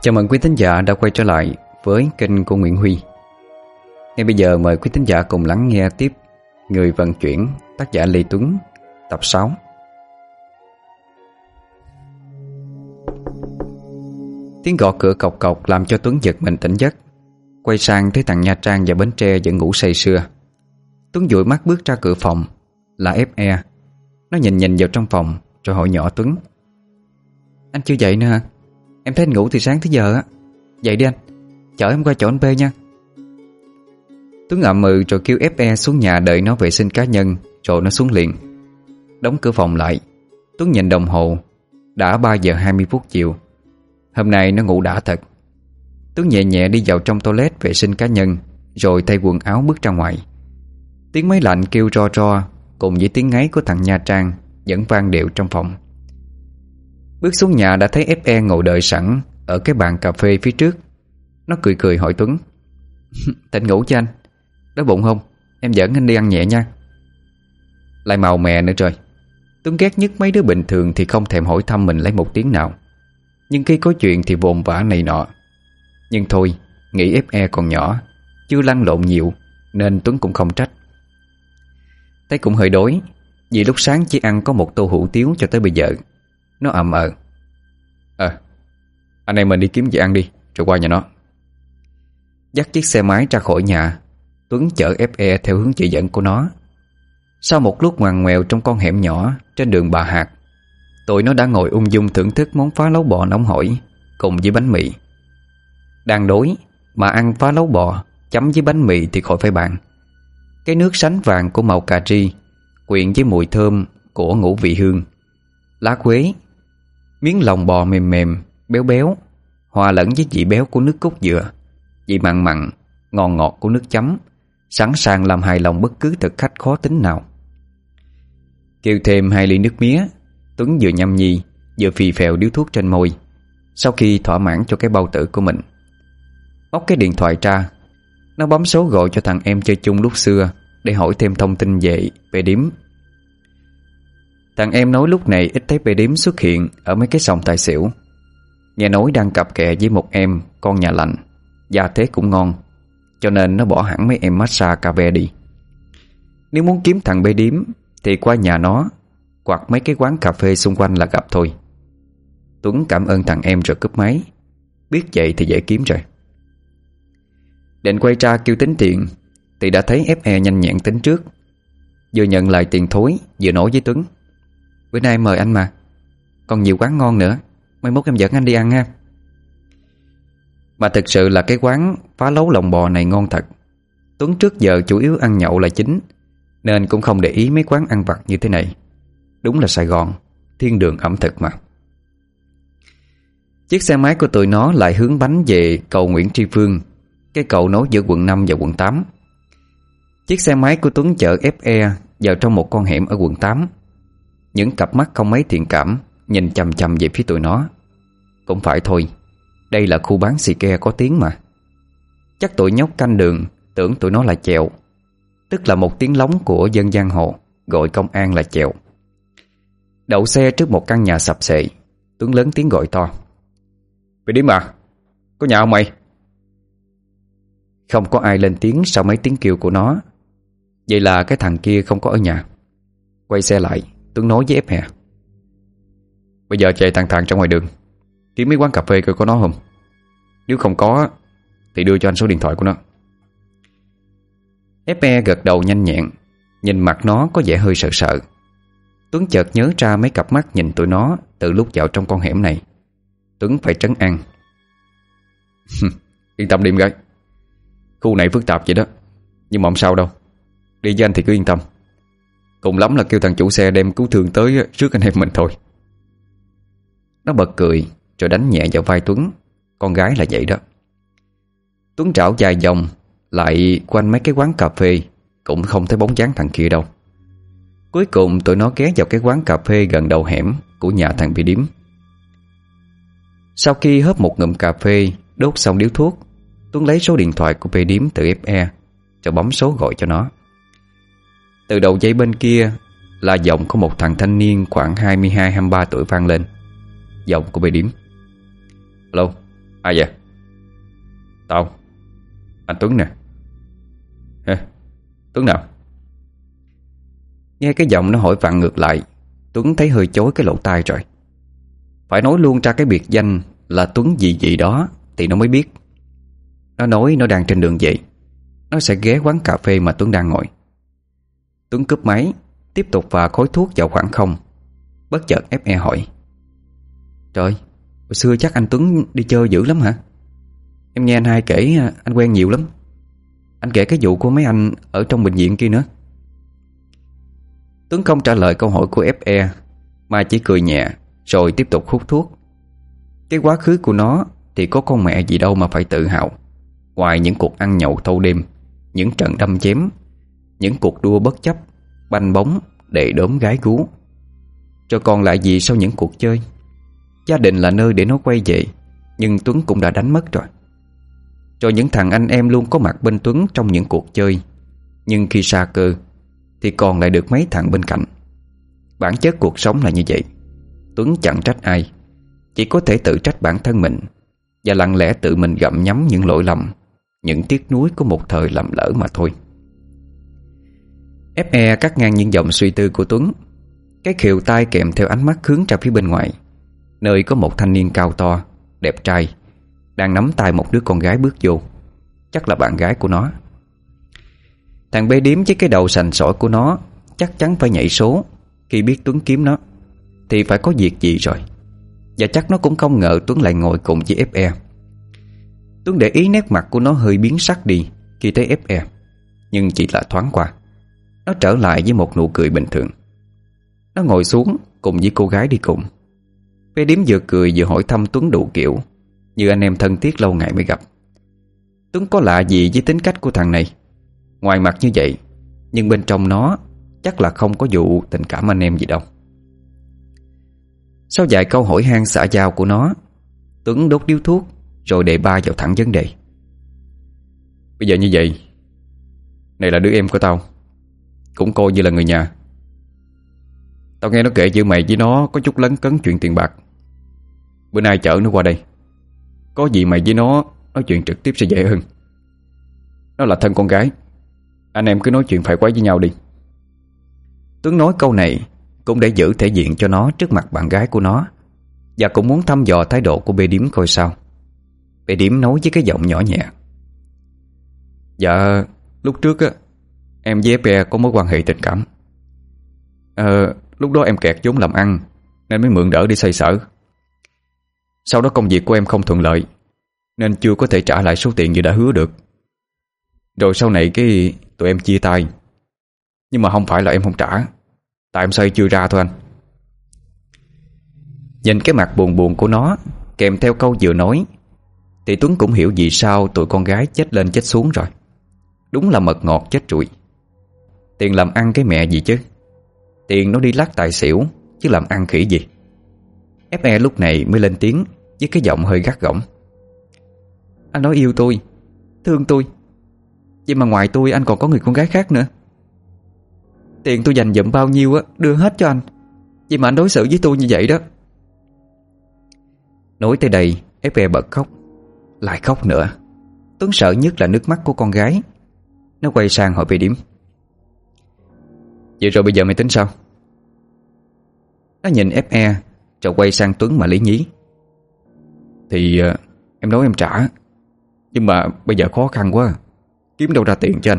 Chào mừng quý thính giả đã quay trở lại với kênh của Nguyễn Huy. Ngay bây giờ mời quý thính giả cùng lắng nghe tiếp Người vận chuyển, tác giả Lê Tuấn, tập 6. Tiếng gõ cửa cộc cộc làm cho Tuấn giật mình tỉnh giấc. Quay sang thấy thằng Nha Trang và Bến Tre vẫn ngủ say sưa. Tuấn dụi mắt bước ra cửa phòng. Là FE. Nó nhìn vào trong phòng rồi hỏi nhỏ Tuấn: "Anh chưa dậy nữa hả? Em thấy anh ngủ từ sáng tới giờ á. Dậy đi anh, chở em qua chỗ anh B nha." Tuấn ậm ừ rồi kêu FE xuống nhà đợi nó vệ sinh cá nhân. Rồi nó xuống liền. Đóng cửa phòng lại. Tuấn nhìn đồng hồ. Đã 3 giờ 20 phút chiều. Hôm nay nó ngủ đã thật. Tuấn nhẹ nhẹ đi vào trong toilet vệ sinh cá nhân, rồi thay quần áo bước ra ngoài. Tiếng máy lạnh kêu ro ro cùng với tiếng ngáy của thằng Nha Trang vẫn vang đều trong phòng. Bước xuống nhà đã thấy FE ngồi đợi sẵn ở cái bàn cà phê phía trước. Nó cười cười hỏi Tuấn: "Tỉnh ngủ chưa anh? Đói bụng không? Em dẫn anh đi ăn nhẹ nha." Lại màu mè nữa rồi. Tuấn ghét nhất mấy đứa bình thường thì không thèm hỏi thăm mình lấy một tiếng nào, nhưng khi có chuyện thì vồn vã này nọ. Nhưng thôi, nghĩ FE còn nhỏ, chưa lăn lộn nhiều, nên Tuấn cũng không trách. Thấy cũng hơi đói, vì lúc sáng chỉ ăn có một tô hủ tiếu cho tới bây giờ. Nó ậm ờ: Anh em mình đi kiếm gì ăn đi, rồi qua nhà nó." Dắt chiếc xe máy ra khỏi nhà, Tuấn chở FE theo hướng chỉ dẫn của nó. Sau một lúc ngoằn ngoèo trong con hẻm nhỏ trên đường Bà Hạc, tụi nó đã ngồi ung dung thưởng thức món phá lấu bò nóng hổi cùng với bánh mì. Đang đói mà ăn phá lấu bò chấm với bánh mì thì khỏi phải bàn. Cái nước sánh vàng của màu cà ri quyện với mùi thơm của ngũ vị hương, lá quế, miếng lòng bò mềm mềm, béo béo, hòa lẫn với vị béo của nước cốt dừa, vị mặn mặn, ngon ngọt của nước chấm, sẵn sàng làm hài lòng bất cứ thực khách khó tính nào. Kêu thêm 2 ly nước mía, Tuấn vừa nhâm nhi vừa phì phèo điếu thuốc trên môi. Sau khi thỏa mãn cho cái bao tử của mình, móc cái điện thoại ra. Nó bấm số gọi cho thằng em chơi chung lúc xưa để hỏi thêm thông tin về bê điếm. Thằng em nói lúc này ít thấy bê điếm xuất hiện ở mấy cái sòng tài xỉu. Nghe nói đang cặp kè với một em con nhà lành, gia thế cũng ngon, cho nên nó bỏ hẳn mấy em massage cà ve đi. Nếu muốn kiếm thằng bê điếm thì qua nhà nó hoặc mấy cái quán cà phê xung quanh là gặp thôi. Tuấn cảm ơn thằng em rồi cúp máy. Biết vậy thì dễ kiếm rồi. Định quay ra kêu tính tiền thì đã thấy FE nhanh nhẹn tính trước. Vừa nhận lại tiền thối vừa nói với Tuấn: "Bữa nay mời anh mà, còn nhiều quán ngon nữa, mai mốt em dẫn anh đi ăn ha." Mà thực sự là cái quán phá lấu lòng bò này ngon thật. Tuấn trước giờ chủ yếu ăn nhậu là chính, nên cũng không để ý mấy quán ăn vặt như thế này. Đúng là Sài Gòn, thiên đường ẩm thực mà. Chiếc xe máy của tụi nó lại hướng bánh về cầu Nguyễn Tri Phương, cái cầu nối giữa quận 5 và quận 8. Chiếc xe máy của Tuấn chở FE vào trong một con hẻm ở quận 8. Những cặp mắt không mấy thiện cảm nhìn chằm chằm về phía tụi nó. Cũng phải thôi, đây là khu bán xì ke có tiếng mà. Chắc tụi nhóc canh đường tưởng tụi nó là chèo, tức là một tiếng lóng của dân giang hồ gọi công an là chèo. Đậu xe trước một căn nhà sập xệ, Tuấn lớn tiếng gọi to: "Mày đi mà, có nhà không mày?" Không có ai lên tiếng sau mấy tiếng kêu của nó. Vậy là cái thằng kia không có ở nhà. Quay xe lại, Tuấn nói với FE: "Bây giờ chạy thằng ra ngoài đường, kiếm mấy quán cà phê coi có nó không. Nếu không có thì đưa cho anh số điện thoại của nó." FE gật đầu nhanh nhẹn. Nhìn mặt nó có vẻ hơi sợ sợ. Tuấn chợt nhớ ra mấy cặp mắt nhìn tụi nó từ lúc vào trong con hẻm này. Tuấn phải trấn an: "Yên tâm đi em gái, khu này phức tạp vậy đó, nhưng mà không sao đâu. Đi với anh thì cứ yên tâm. Cùng lắm là kêu thằng chủ xe đem cứu thương tới trước anh em mình thôi." Nó bật cười rồi đánh nhẹ vào vai Tuấn. Con gái là vậy đó. Tuấn trảo dài vòng lại quanh mấy cái quán cà phê, cũng không thấy bóng dáng thằng kia đâu. Cuối cùng tụi nó ghé vào cái quán cà phê gần đầu hẻm của nhà thằng bị điếm. Sau khi hớp một ngụm cà phê, đốt xong điếu thuốc, Tuấn lấy số điện thoại của bê điếm từ FE rồi bấm số gọi cho nó. Từ đầu dây bên kia là giọng của một thằng thanh niên khoảng 22-23 tuổi vang lên. Giọng của bê điếm: "Alo, Ai vậy? Tao, anh Tuấn nè. Hả? Tuấn nào? Nghe cái giọng nó hỏi vặn ngược lại, Tuấn thấy hơi chối cái lỗ tai rồi. Phải nói luôn ra cái biệt danh là Tuấn gì gì đó thì nó mới biết. Nó nói nó đang trên đường về, nó sẽ ghé quán cà phê mà Tuấn đang ngồi. Tuấn cúp máy, tiếp tục vào khói thuốc vào khoảng không. Bất chợt FE hỏi: Trời, hồi xưa chắc anh Tuấn đi chơi dữ lắm hả? Em nghe anh hai kể anh quen nhiều lắm. Anh kể cái vụ của mấy anh ở trong bệnh viện kia nữa. Tuấn không trả lời câu hỏi của FE, mà chỉ cười nhẹ rồi tiếp tục hút thuốc. Cái quá khứ của nó thì có con mẹ gì đâu mà phải tự hào. Ngoài những cuộc ăn nhậu thâu đêm, những trận đâm chém, những cuộc đua bất chấp, banh bóng, đệ đốm gái gú, rồi còn lại gì sau những cuộc chơi. Gia đình là nơi để nó quay về, nhưng Tuấn cũng đã đánh mất rồi. Rồi những thằng anh em luôn có mặt bên Tuấn trong những cuộc chơi, nhưng khi xa cơ thì còn lại được mấy thằng bên cạnh. Bản chất cuộc sống là như vậy. Tuấn chẳng trách ai, chỉ có thể tự trách bản thân mình, và lặng lẽ tự mình gặm nhấm những lỗi lầm, những tiếc nuối của một thời lầm lỡ mà thôi. FE cắt ngang những dòng suy tư của Tuấn. Cái khều tai kèm theo ánh mắt hướng ra phía bên ngoài, nơi có một thanh niên cao to, đẹp trai đang nắm tay một đứa con gái bước vô. Chắc là bạn gái của nó. Thằng bê điếm với cái đầu sành sỏi của nó chắc chắn phải nhảy số khi biết Tuấn kiếm nó, thì phải có việc gì rồi. Và chắc nó cũng không ngờ Tuấn lại ngồi cùng với FE. Tuấn để ý nét mặt của nó hơi biến sắc đi khi thấy FE, nhưng chỉ là thoáng qua. Nó trở lại với một nụ cười bình thường. Nó ngồi xuống cùng với cô gái đi cùng. Bê điếm vừa cười vừa hỏi thăm Tuấn đủ kiểu, như anh em thân thiết lâu ngày mới gặp. Tuấn có lạ gì với tính cách của thằng này? Ngoài mặt như vậy, nhưng bên trong nó chắc là không có vụ tình cảm anh em gì đâu. Sau vài câu hỏi han xã giao của nó, Tuấn đốt điếu thuốc rồi đề ba vào thẳng vấn đề. Bây giờ như vậy, này là đứa em của tao, cũng coi như là người nhà. Tao nghe nó kể giữa mày với nó có chút lấn cấn chuyện tiền bạc. Bữa nay chở nó qua đây, có gì mày với nó nói chuyện trực tiếp sẽ dễ hơn. Nó là thân con gái, anh em cứ nói chuyện phải quấy với nhau đi. Tuấn nói câu này cũng để giữ thể diện cho nó trước mặt bạn gái của nó, và cũng muốn thăm dò thái độ của bê điếm coi sao. Bê điếm nói với cái giọng nhỏ nhẹ: Dạ, lúc trước á, em với FE có mối quan hệ tình cảm. Lúc đó em kẹt vốn làm ăn nên mới mượn đỡ đi xoay sở. Sau đó công việc của em không thuận lợi nên chưa có thể trả lại số tiền như đã hứa được. Rồi sau này cái tụi em chia tay. Nhưng mà không phải là em không trả, tại em xoay chưa ra thôi anh. Nhìn cái mặt buồn buồn của nó kèm theo câu vừa nói, thì Tuấn cũng hiểu vì sao tụi con gái chết lên chết xuống rồi. Đúng là mật ngọt chết trụi. Tiền làm ăn cái mẹ gì chứ. Tiền nó đi lắc tài xỉu, chứ làm ăn khỉ gì. FE lúc này mới lên tiếng với cái giọng hơi gắt gỏng: Anh nói yêu tôi, thương tôi, vậy mà ngoài tôi anh còn có người con gái khác nữa. Tiền tôi dành dụm bao nhiêu á, đưa hết cho anh, vậy mà anh đối xử với tôi như vậy đó. Nói tới đây, FE bật khóc. Lại khóc nữa. Tuấn sợ nhất là nước mắt của con gái. Nó quay sang hỏi bê điếm: Vậy rồi bây giờ mày tính sao? Nó nhìn FE rồi quay sang Tuấn mà lý nhí: Thì em nói em trả, nhưng mà bây giờ khó khăn quá, kiếm đâu ra tiền cho anh.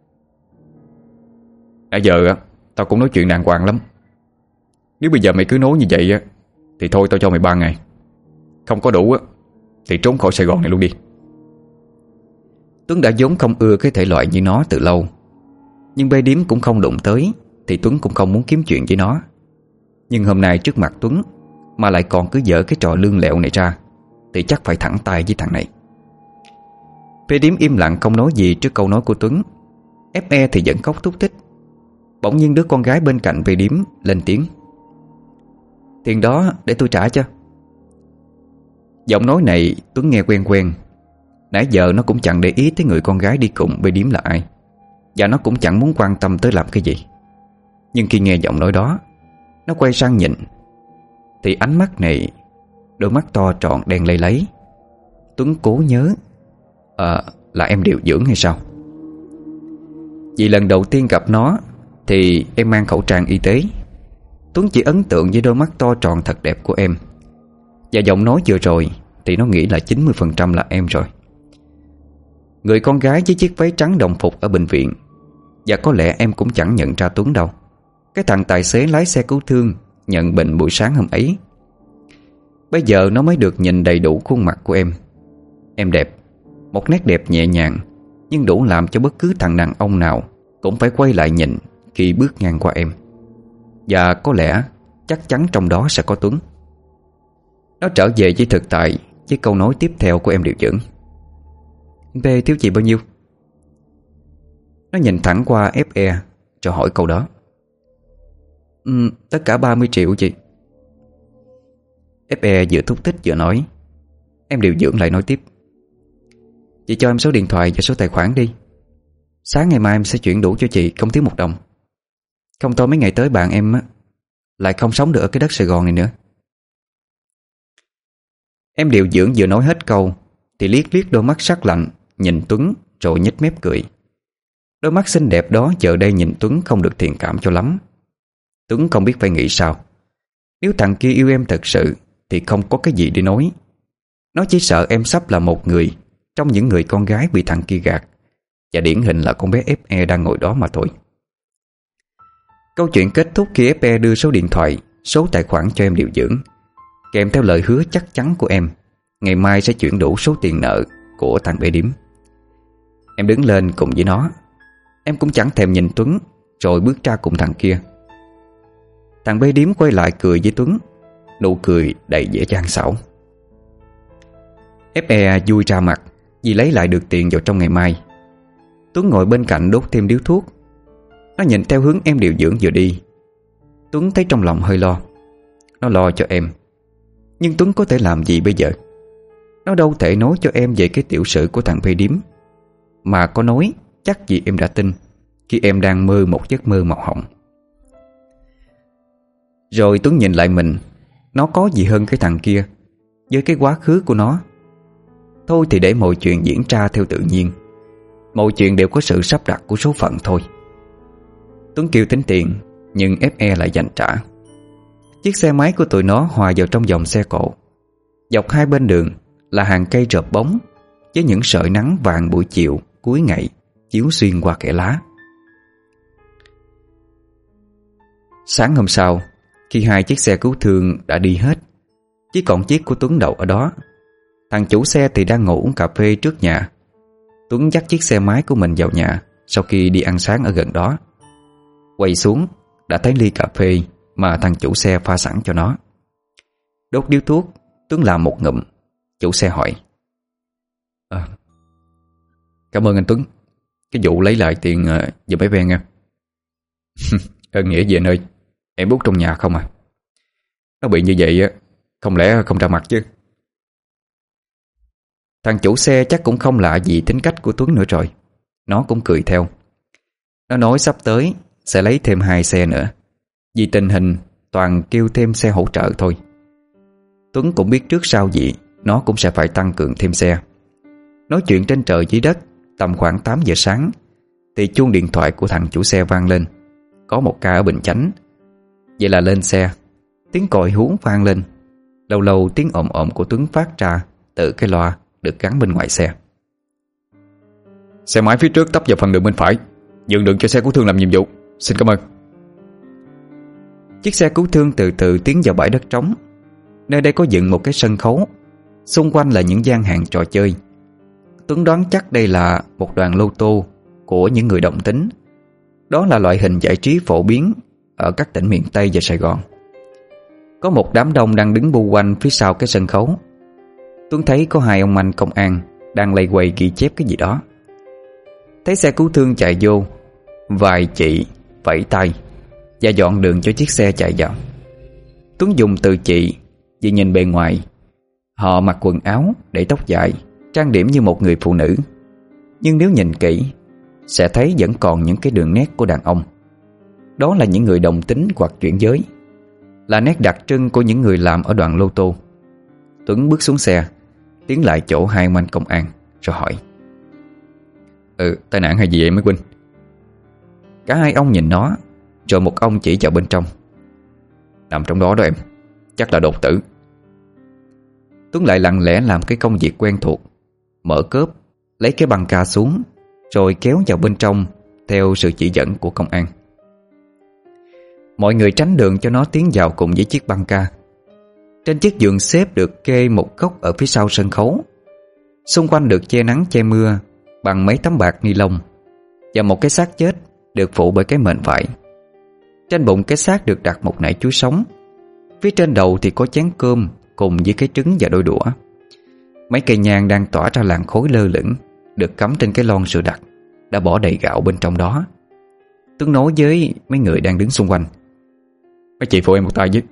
Nãy giờ tao cũng nói chuyện đàng hoàng lắm. Nếu bây giờ mày cứ nói như vậy thì thôi tao cho mày 3 ngày. Không có đủ thì trốn khỏi Sài Gòn này luôn đi. Tuấn đã vốn không ưa cái thể loại như nó từ lâu, nhưng bê điếm cũng không đụng tới thì Tuấn cũng không muốn kiếm chuyện với nó. Nhưng hôm nay trước mặt Tuấn mà lại còn cứ dở cái trò lương lẹo này ra, thì chắc phải thẳng tay với thằng này. Bê điếm im lặng không nói gì trước câu nói của Tuấn. FE thì vẫn khóc thúc thích. Bỗng nhiên đứa con gái bên cạnh bê điếm lên tiếng: Tiền đó để tôi trả cho. Giọng nói này Tuấn nghe quen quen. Nãy giờ nó cũng chẳng để ý tới người con gái đi cùng bê điếm là ai, và nó cũng chẳng muốn quan tâm tới làm cái gì. Nhưng khi nghe giọng nói đó, nó quay sang nhìn, thì ánh mắt này, đôi mắt to tròn đen lây lấy, Tuấn cố nhớ là em điều dưỡng hay sao? Vì lần đầu tiên gặp nó thì em mang khẩu trang y tế. Tuấn chỉ ấn tượng với đôi mắt to tròn thật đẹp của em. Và giọng nói vừa rồi thì nó nghĩ là 90% là em rồi. Người con gái với chiếc váy trắng đồng phục ở bệnh viện. Và có lẽ em cũng chẳng nhận ra Tuấn đâu. Cái thằng tài xế lái xe cứu thương nhận bệnh buổi sáng hôm ấy. Bây giờ nó mới được nhìn đầy đủ khuôn mặt của em. Em đẹp, một nét đẹp nhẹ nhàng, nhưng đủ làm cho bất cứ thằng đàn ông nào cũng phải quay lại nhìn khi bước ngang qua em. Và có lẽ chắc chắn trong đó sẽ có Tuấn. Nó trở về với thực tại với câu nói tiếp theo của em điều dưỡng. P thiếu chị bao nhiêu? Nó nhìn thẳng qua FE rồi hỏi câu đó. Tất cả 30 triệu chị. FE vừa thúc thích vừa nói. Em điều dưỡng lại nói tiếp. Chị cho em số điện thoại và số tài khoản đi. Sáng ngày mai em sẽ chuyển đủ cho chị, không thiếu một đồng. Không thôi mấy ngày tới bạn em lại không sống được ở cái đất Sài Gòn này nữa. Em điều dưỡng vừa nói hết câu thì liếc liếc đôi mắt sắc lạnh nhìn Tuấn rồi nhếch mép cười. Đôi mắt xinh đẹp đó giờ đây nhìn Tuấn không được thiện cảm cho lắm. Tuấn không biết phải nghĩ sao. Nếu thằng kia yêu em thật sự thì không có cái gì để nói. Nó chỉ sợ em sắp là một người trong những người con gái bị thằng kia gạt. Và điển hình là con bé FE đang ngồi đó mà thôi. Câu chuyện kết thúc khi FE đưa số điện thoại, số tài khoản cho em điều dưỡng, kèm theo lời hứa chắc chắn của em ngày mai sẽ chuyển đủ số tiền nợ của thằng bé Điếm. Em đứng lên cùng với nó. Em cũng chẳng thèm nhìn Tuấn rồi bước ra cùng thằng kia. Thằng bé Điếm quay lại cười với Tuấn, nụ cười đầy vẻ gian xảo. FE vui ra mặt vì lấy lại được tiền vào trong ngày mai. Tuấn ngồi bên cạnh đốt thêm điếu thuốc. Nó nhìn theo hướng em điều dưỡng vừa đi. Tuấn thấy trong lòng hơi lo. Nó lo cho em, nhưng Tuấn có thể làm gì bây giờ? Nó đâu thể nói cho em về cái tiểu sử của thằng phê điếm. Mà có nói chắc gì em đã tin khi em đang mơ một giấc mơ màu hồng. Rồi Tuấn nhìn lại mình. Nó có gì hơn cái thằng kia với cái quá khứ của nó. Thôi thì để mọi chuyện diễn ra theo tự nhiên. Mọi chuyện đều có sự sắp đặt của số phận thôi. Tuấn kêu tính tiền, nhưng FE lại dành trả. Chiếc xe máy của tụi nó hòa vào trong dòng xe cộ. Dọc hai bên đường là hàng cây rợp bóng với những sợi nắng vàng buổi chiều cuối ngày chiếu xuyên qua kẽ lá. Sáng hôm sau, khi hai chiếc xe cứu thương đã đi hết, chỉ còn chiếc của Tuấn đậu ở đó. Thằng chủ xe thì đang ngồi uống cà phê trước nhà. Tuấn dắt chiếc xe máy của mình vào nhà sau khi đi ăn sáng ở gần đó. Quay xuống đã thấy ly cà phê mà thằng chủ xe pha sẵn cho nó. Đốt điếu thuốc, Tuấn làm một ngụm. Chủ xe hỏi: Cảm ơn anh Tuấn. Cái vụ lấy lại tiền giùm mấy ven em. Ơn nghĩa gì anh ơi. Em bút trong nhà không à. Nó bị như vậy không lẽ không ra mặt chứ. Thằng chủ xe chắc cũng không lạ gì tính cách của Tuấn nữa rồi. Nó cũng cười theo. Nó nói sắp tới sẽ lấy thêm 2 xe nữa. Vì tình hình toàn kêu thêm xe hỗ trợ thôi. Tuấn cũng biết trước sau gì nó cũng sẽ phải tăng cường thêm xe. Nói chuyện trên trời dưới đất. Tầm khoảng 8 giờ sáng thì chuông điện thoại của thằng chủ xe vang lên. Có một ca ở Bình Chánh. Vậy là lên xe. Tiếng còi hú vang lên. Lâu lâu tiếng ồm ồm của Tuấn phát ra từ cái loa được gắn bên ngoài xe. Xe máy phía trước tấp vào phần đường bên phải, nhường đường cho xe cứu thương làm nhiệm vụ. Xin cảm ơn. Chiếc xe cứu thương từ từ tiến vào bãi đất trống. Nơi đây có dựng một cái sân khấu. Xung quanh là những gian hàng trò chơi. Tuấn đoán chắc đây là một đoàn lô tô của những người đồng tính. Đó là loại hình giải trí phổ biến ở các tỉnh miền Tây và Sài Gòn. Có một đám đông đang đứng bu quanh phía sau cái sân khấu. Tuấn thấy có 2 ông anh công an đang lay quay ghi chép cái gì đó. Thấy xe cứu thương chạy vô, vài chị vẫy tay và dọn đường cho chiếc xe chạy vào. Tuấn dùng từ chị vì nhìn bề ngoài họ mặc quần áo, để tóc dài, trang điểm như một người phụ nữ. Nhưng nếu nhìn kỹ sẽ thấy vẫn còn những cái đường nét của đàn ông. Đó là những người đồng tính hoặc chuyển giới, là nét đặc trưng của những người làm ở đoàn lô tô. Tuấn bước xuống xe, tiến lại chỗ hai ông anh công an rồi hỏi: Tai nạn hay gì vậy mấy huynh? Cả hai ông nhìn nó, rồi một ông chỉ vào bên trong: Nằm trong đó đó em, chắc là đột tử. Tuấn lại lặng lẽ làm cái công việc quen thuộc, mở cốp, lấy cái băng ca xuống, rồi kéo vào bên trong theo sự chỉ dẫn của công an. Mọi người tránh đường cho nó tiến vào cùng với chiếc băng ca. Trên chiếc giường xếp được kê một góc ở phía sau sân khấu, xung quanh được che nắng che mưa bằng mấy tấm bạc ni lông, và một cái xác chết được phủ bởi cái mền vải. Trên bụng cái xác được đặt một nải chuối sống. Phía trên đầu thì có chén cơm cùng với cái trứng và đôi đũa. Mấy cây nhang đang tỏa ra làn khói lơ lửng, được cắm trên cái lon sữa đặc đã bỏ đầy gạo bên trong đó. Tuấn nói với mấy người đang đứng xung quanh: Mấy chị phụ em một tay với.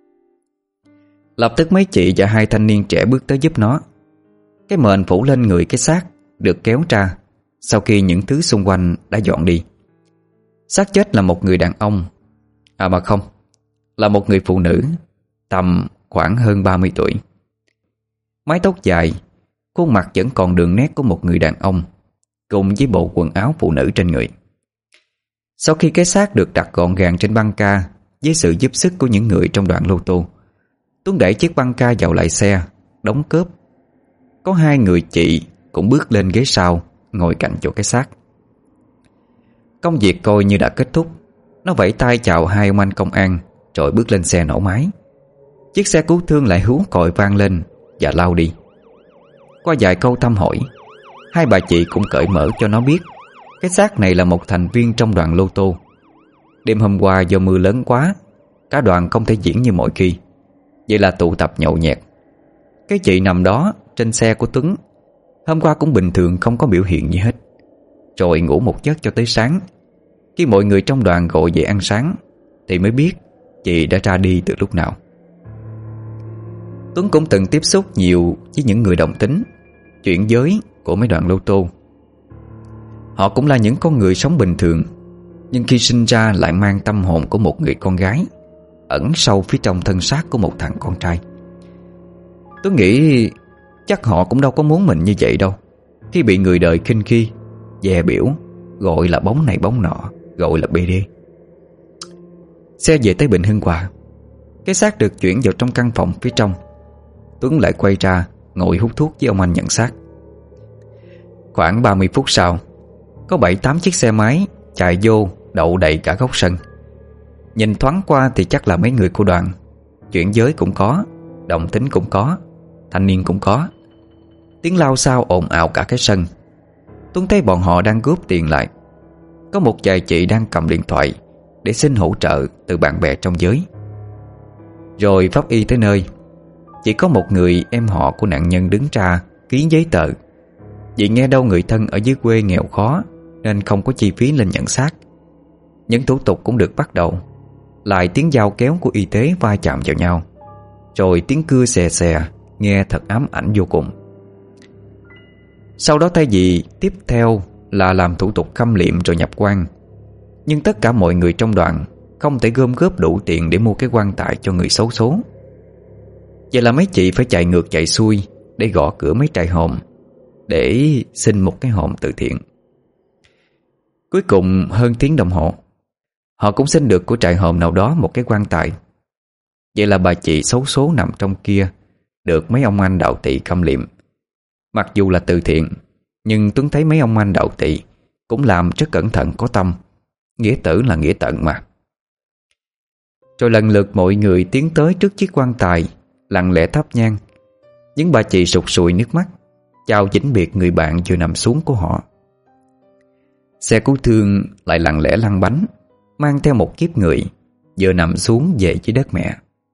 Lập tức mấy chị và hai thanh niên trẻ bước tới giúp nó. Cái mền phủ lên người cái xác được kéo ra sau khi những thứ xung quanh đã dọn đi. Xác chết là một người đàn ông, mà không, là một người phụ nữ, tầm khoảng hơn 30 tuổi. Mái tóc dài, khuôn mặt vẫn còn đường nét của một người đàn ông, cùng với bộ quần áo phụ nữ trên người. Sau khi cái xác được đặt gọn gàng trên băng ca với sự giúp sức của những người trong đoàn lô tô, Tuấn đẩy chiếc băng ca vào lại xe, đóng cốp. Có hai người chị cũng bước lên ghế sau, ngồi cạnh chỗ cái xác. Công việc coi như đã kết thúc. Nó vẫy tay chào hai ông anh công an, rồi bước lên xe nổ máy. Chiếc xe cứu thương lại hú còi vang lên và lao đi. Qua vài câu thăm hỏi, hai bà chị cũng cởi mở cho nó biết cái xác này là một thành viên trong đoàn lô tô. Đêm hôm qua do mưa lớn quá, cả đoàn không thể diễn như mọi khi, vậy là tụ tập nhậu nhẹt. Cái chị nằm đó trên xe của Tuấn hôm qua cũng bình thường, không có biểu hiện gì hết, rồi ngủ một giấc cho tới sáng. Khi mọi người trong đoàn gọi về ăn sáng thì mới biết chị đã ra đi từ lúc nào. Tuấn cũng từng tiếp xúc nhiều với những người đồng tính, chuyển giới của mấy đoàn lô tô. Họ cũng là những con người sống bình thường, nhưng khi sinh ra lại mang tâm hồn của một người con gái ẩn sâu phía trong thân xác của một thằng con trai. Tôi nghĩ chắc họ cũng đâu có muốn mình như vậy đâu, khi bị người đời khinh khi, dè biểu, gọi là bóng này bóng nọ, gọi là BD. Xe về tới Bình Hưng Hòa. Cái xác được chuyển vào trong căn phòng phía trong. Tuấn lại quay ra ngồi hút thuốc với ông anh nhận xác. Khoảng 30 phút sau, có 7-8 chiếc xe máy chạy vô đậu đầy cả góc sân. Nhìn thoáng qua thì chắc là mấy người của đoàn. Chuyển giới cũng có, đồng tính cũng có, thanh niên cũng có. Tiếng lao xao ồn ào cả cái sân. Tuấn thấy bọn họ đang góp tiền lại. Có một vài chị đang cầm điện thoại để xin hỗ trợ từ bạn bè trong giới. Rồi pháp y tới nơi, chỉ có một người em họ của nạn nhân đứng ra ký giấy tờ. Vì nghe đâu người thân ở dưới quê nghèo khó nên không có chi phí lên nhận xác. Những thủ tục cũng được bắt đầu. Lại tiếng dao kéo của y tế va chạm vào nhau, rồi tiếng cưa xè xè, nghe thật ám ảnh vô cùng. Sau đó thay vì tiếp theo là làm thủ tục khâm liệm rồi nhập quan. Nhưng tất cả mọi người trong đoàn không thể gom góp đủ tiền để mua cái quan tài cho người xấu số. Vậy là mấy chị phải chạy ngược chạy xuôi để gõ cửa mấy trại hòm để xin một cái hòm từ thiện. Cuối cùng hơn tiếng đồng hồ, họ cũng xin được của trại hòm nào đó một cái quan tài. Vậy là bà chị xấu số nằm trong kia được mấy ông anh đạo tỵ khâm liệm. Mặc dù là từ thiện, nhưng Tuấn thấy mấy ông anh đạo tỵ cũng làm rất cẩn thận có tâm. Nghĩa tử là nghĩa tận mà. Rồi lần lượt mọi người tiến tới trước chiếc quan tài, lặng lẽ thắp nhang. Những bà chị sụt sùi nước mắt chào vĩnh biệt người bạn vừa nằm xuống của họ. Xe cứu thương lại lặng lẽ lăn bánh, mang theo một kiếp người vừa nằm xuống về dưới đất mẹ.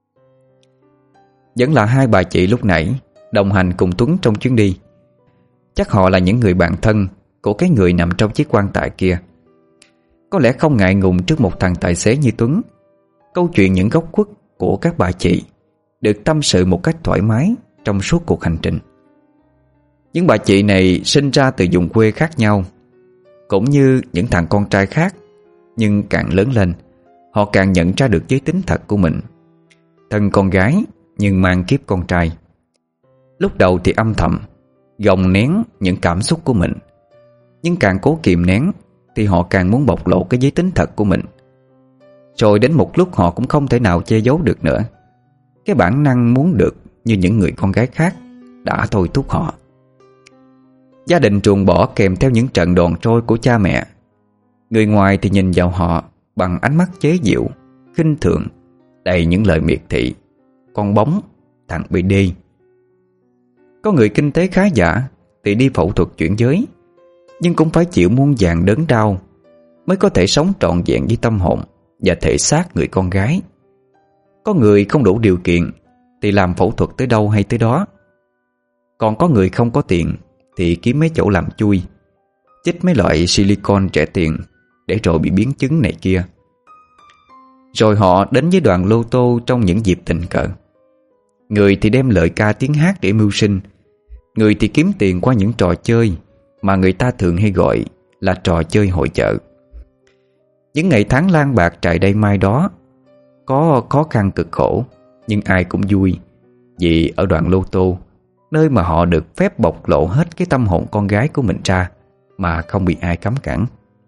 Vẫn là hai bà chị lúc nãy đồng hành cùng Tuấn trong chuyến đi. Chắc họ là những người bạn thân của cái người nằm trong chiếc quan tài kia. Có lẽ không ngại ngùng trước một thằng tài xế như Tuấn. Câu chuyện những góc khuất của các bà chị được tâm sự một cách thoải mái trong suốt cuộc hành trình. Những bà chị này sinh ra từ vùng quê khác nhau, cũng như những thằng con trai khác. Nhưng càng lớn lên, họ càng nhận ra được giới tính thật của mình. Thân con gái nhưng mang kiếp con trai. Lúc đầu thì âm thầm gồng nén những cảm xúc của mình, nhưng càng cố kìm nén thì họ càng muốn bộc lộ cái giới tính thật của mình. Rồi đến một lúc họ cũng không thể nào che giấu được nữa. Cái bản năng muốn được như những người con gái khác đã thôi thúc họ. Gia đình truồng bỏ kèm theo những trận đòn trôi của cha mẹ. Người ngoài thì nhìn vào họ bằng ánh mắt chế giễu, khinh thường, đầy những lời miệt thị: con bóng, thằng bị đi. Có người kinh tế khá giả thì đi phẫu thuật chuyển giới, nhưng cũng phải chịu muôn vàn đớn đau mới có thể sống trọn vẹn với tâm hồn và thể xác người con gái. Có người không đủ điều kiện thì làm phẫu thuật tới đâu hay tới đó. Còn có người không có tiền thì kiếm mấy chỗ làm chui, chích mấy loại silicon rẻ tiền để rồi bị biến chứng này kia. Rồi họ đến với đoàn lô tô trong những dịp tình cờ. Người thì đem lời ca tiếng hát để mưu sinh, người thì kiếm tiền qua những trò chơi mà người ta thường hay gọi là trò chơi hội chợ. Những ngày tháng lang bạc trải đây mai đó, có khó khăn cực khổ, nhưng ai cũng vui, vì ở đoàn lô tô, nơi mà họ được phép bộc lộ hết cái tâm hồn con gái của mình ra mà không bị ai cấm cản.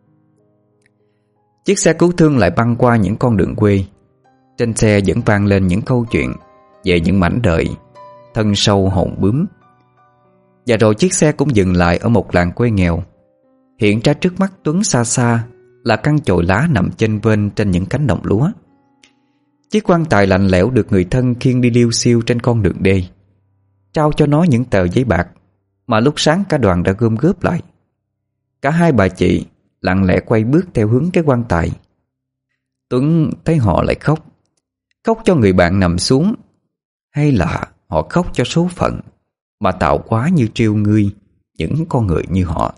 Chiếc xe cứu thương lại băng qua những con đường quê. Trên xe vẫn vang lên những câu chuyện về những mảnh đời thân sâu hồn bướm. Và rồi chiếc xe cũng dừng lại ở một làng quê nghèo. Hiện ra trước mắt Tuấn xa xa là căn chòi lá nằm chênh vênh trên những cánh đồng lúa. Chiếc quan tài lạnh lẽo được người thân khiêng đi liêu xiêu trên con đường đê, trao cho nó những tờ giấy bạc mà lúc sáng cả đoàn đã gom góp lại. Cả hai bà chị lặng lẽ quay bước theo hướng cái quan tài. Tuấn thấy họ lại khóc. Khóc cho người bạn nằm xuống, hay là họ khóc cho số phận mà tạo quá như trêu ngươi những con người như họ.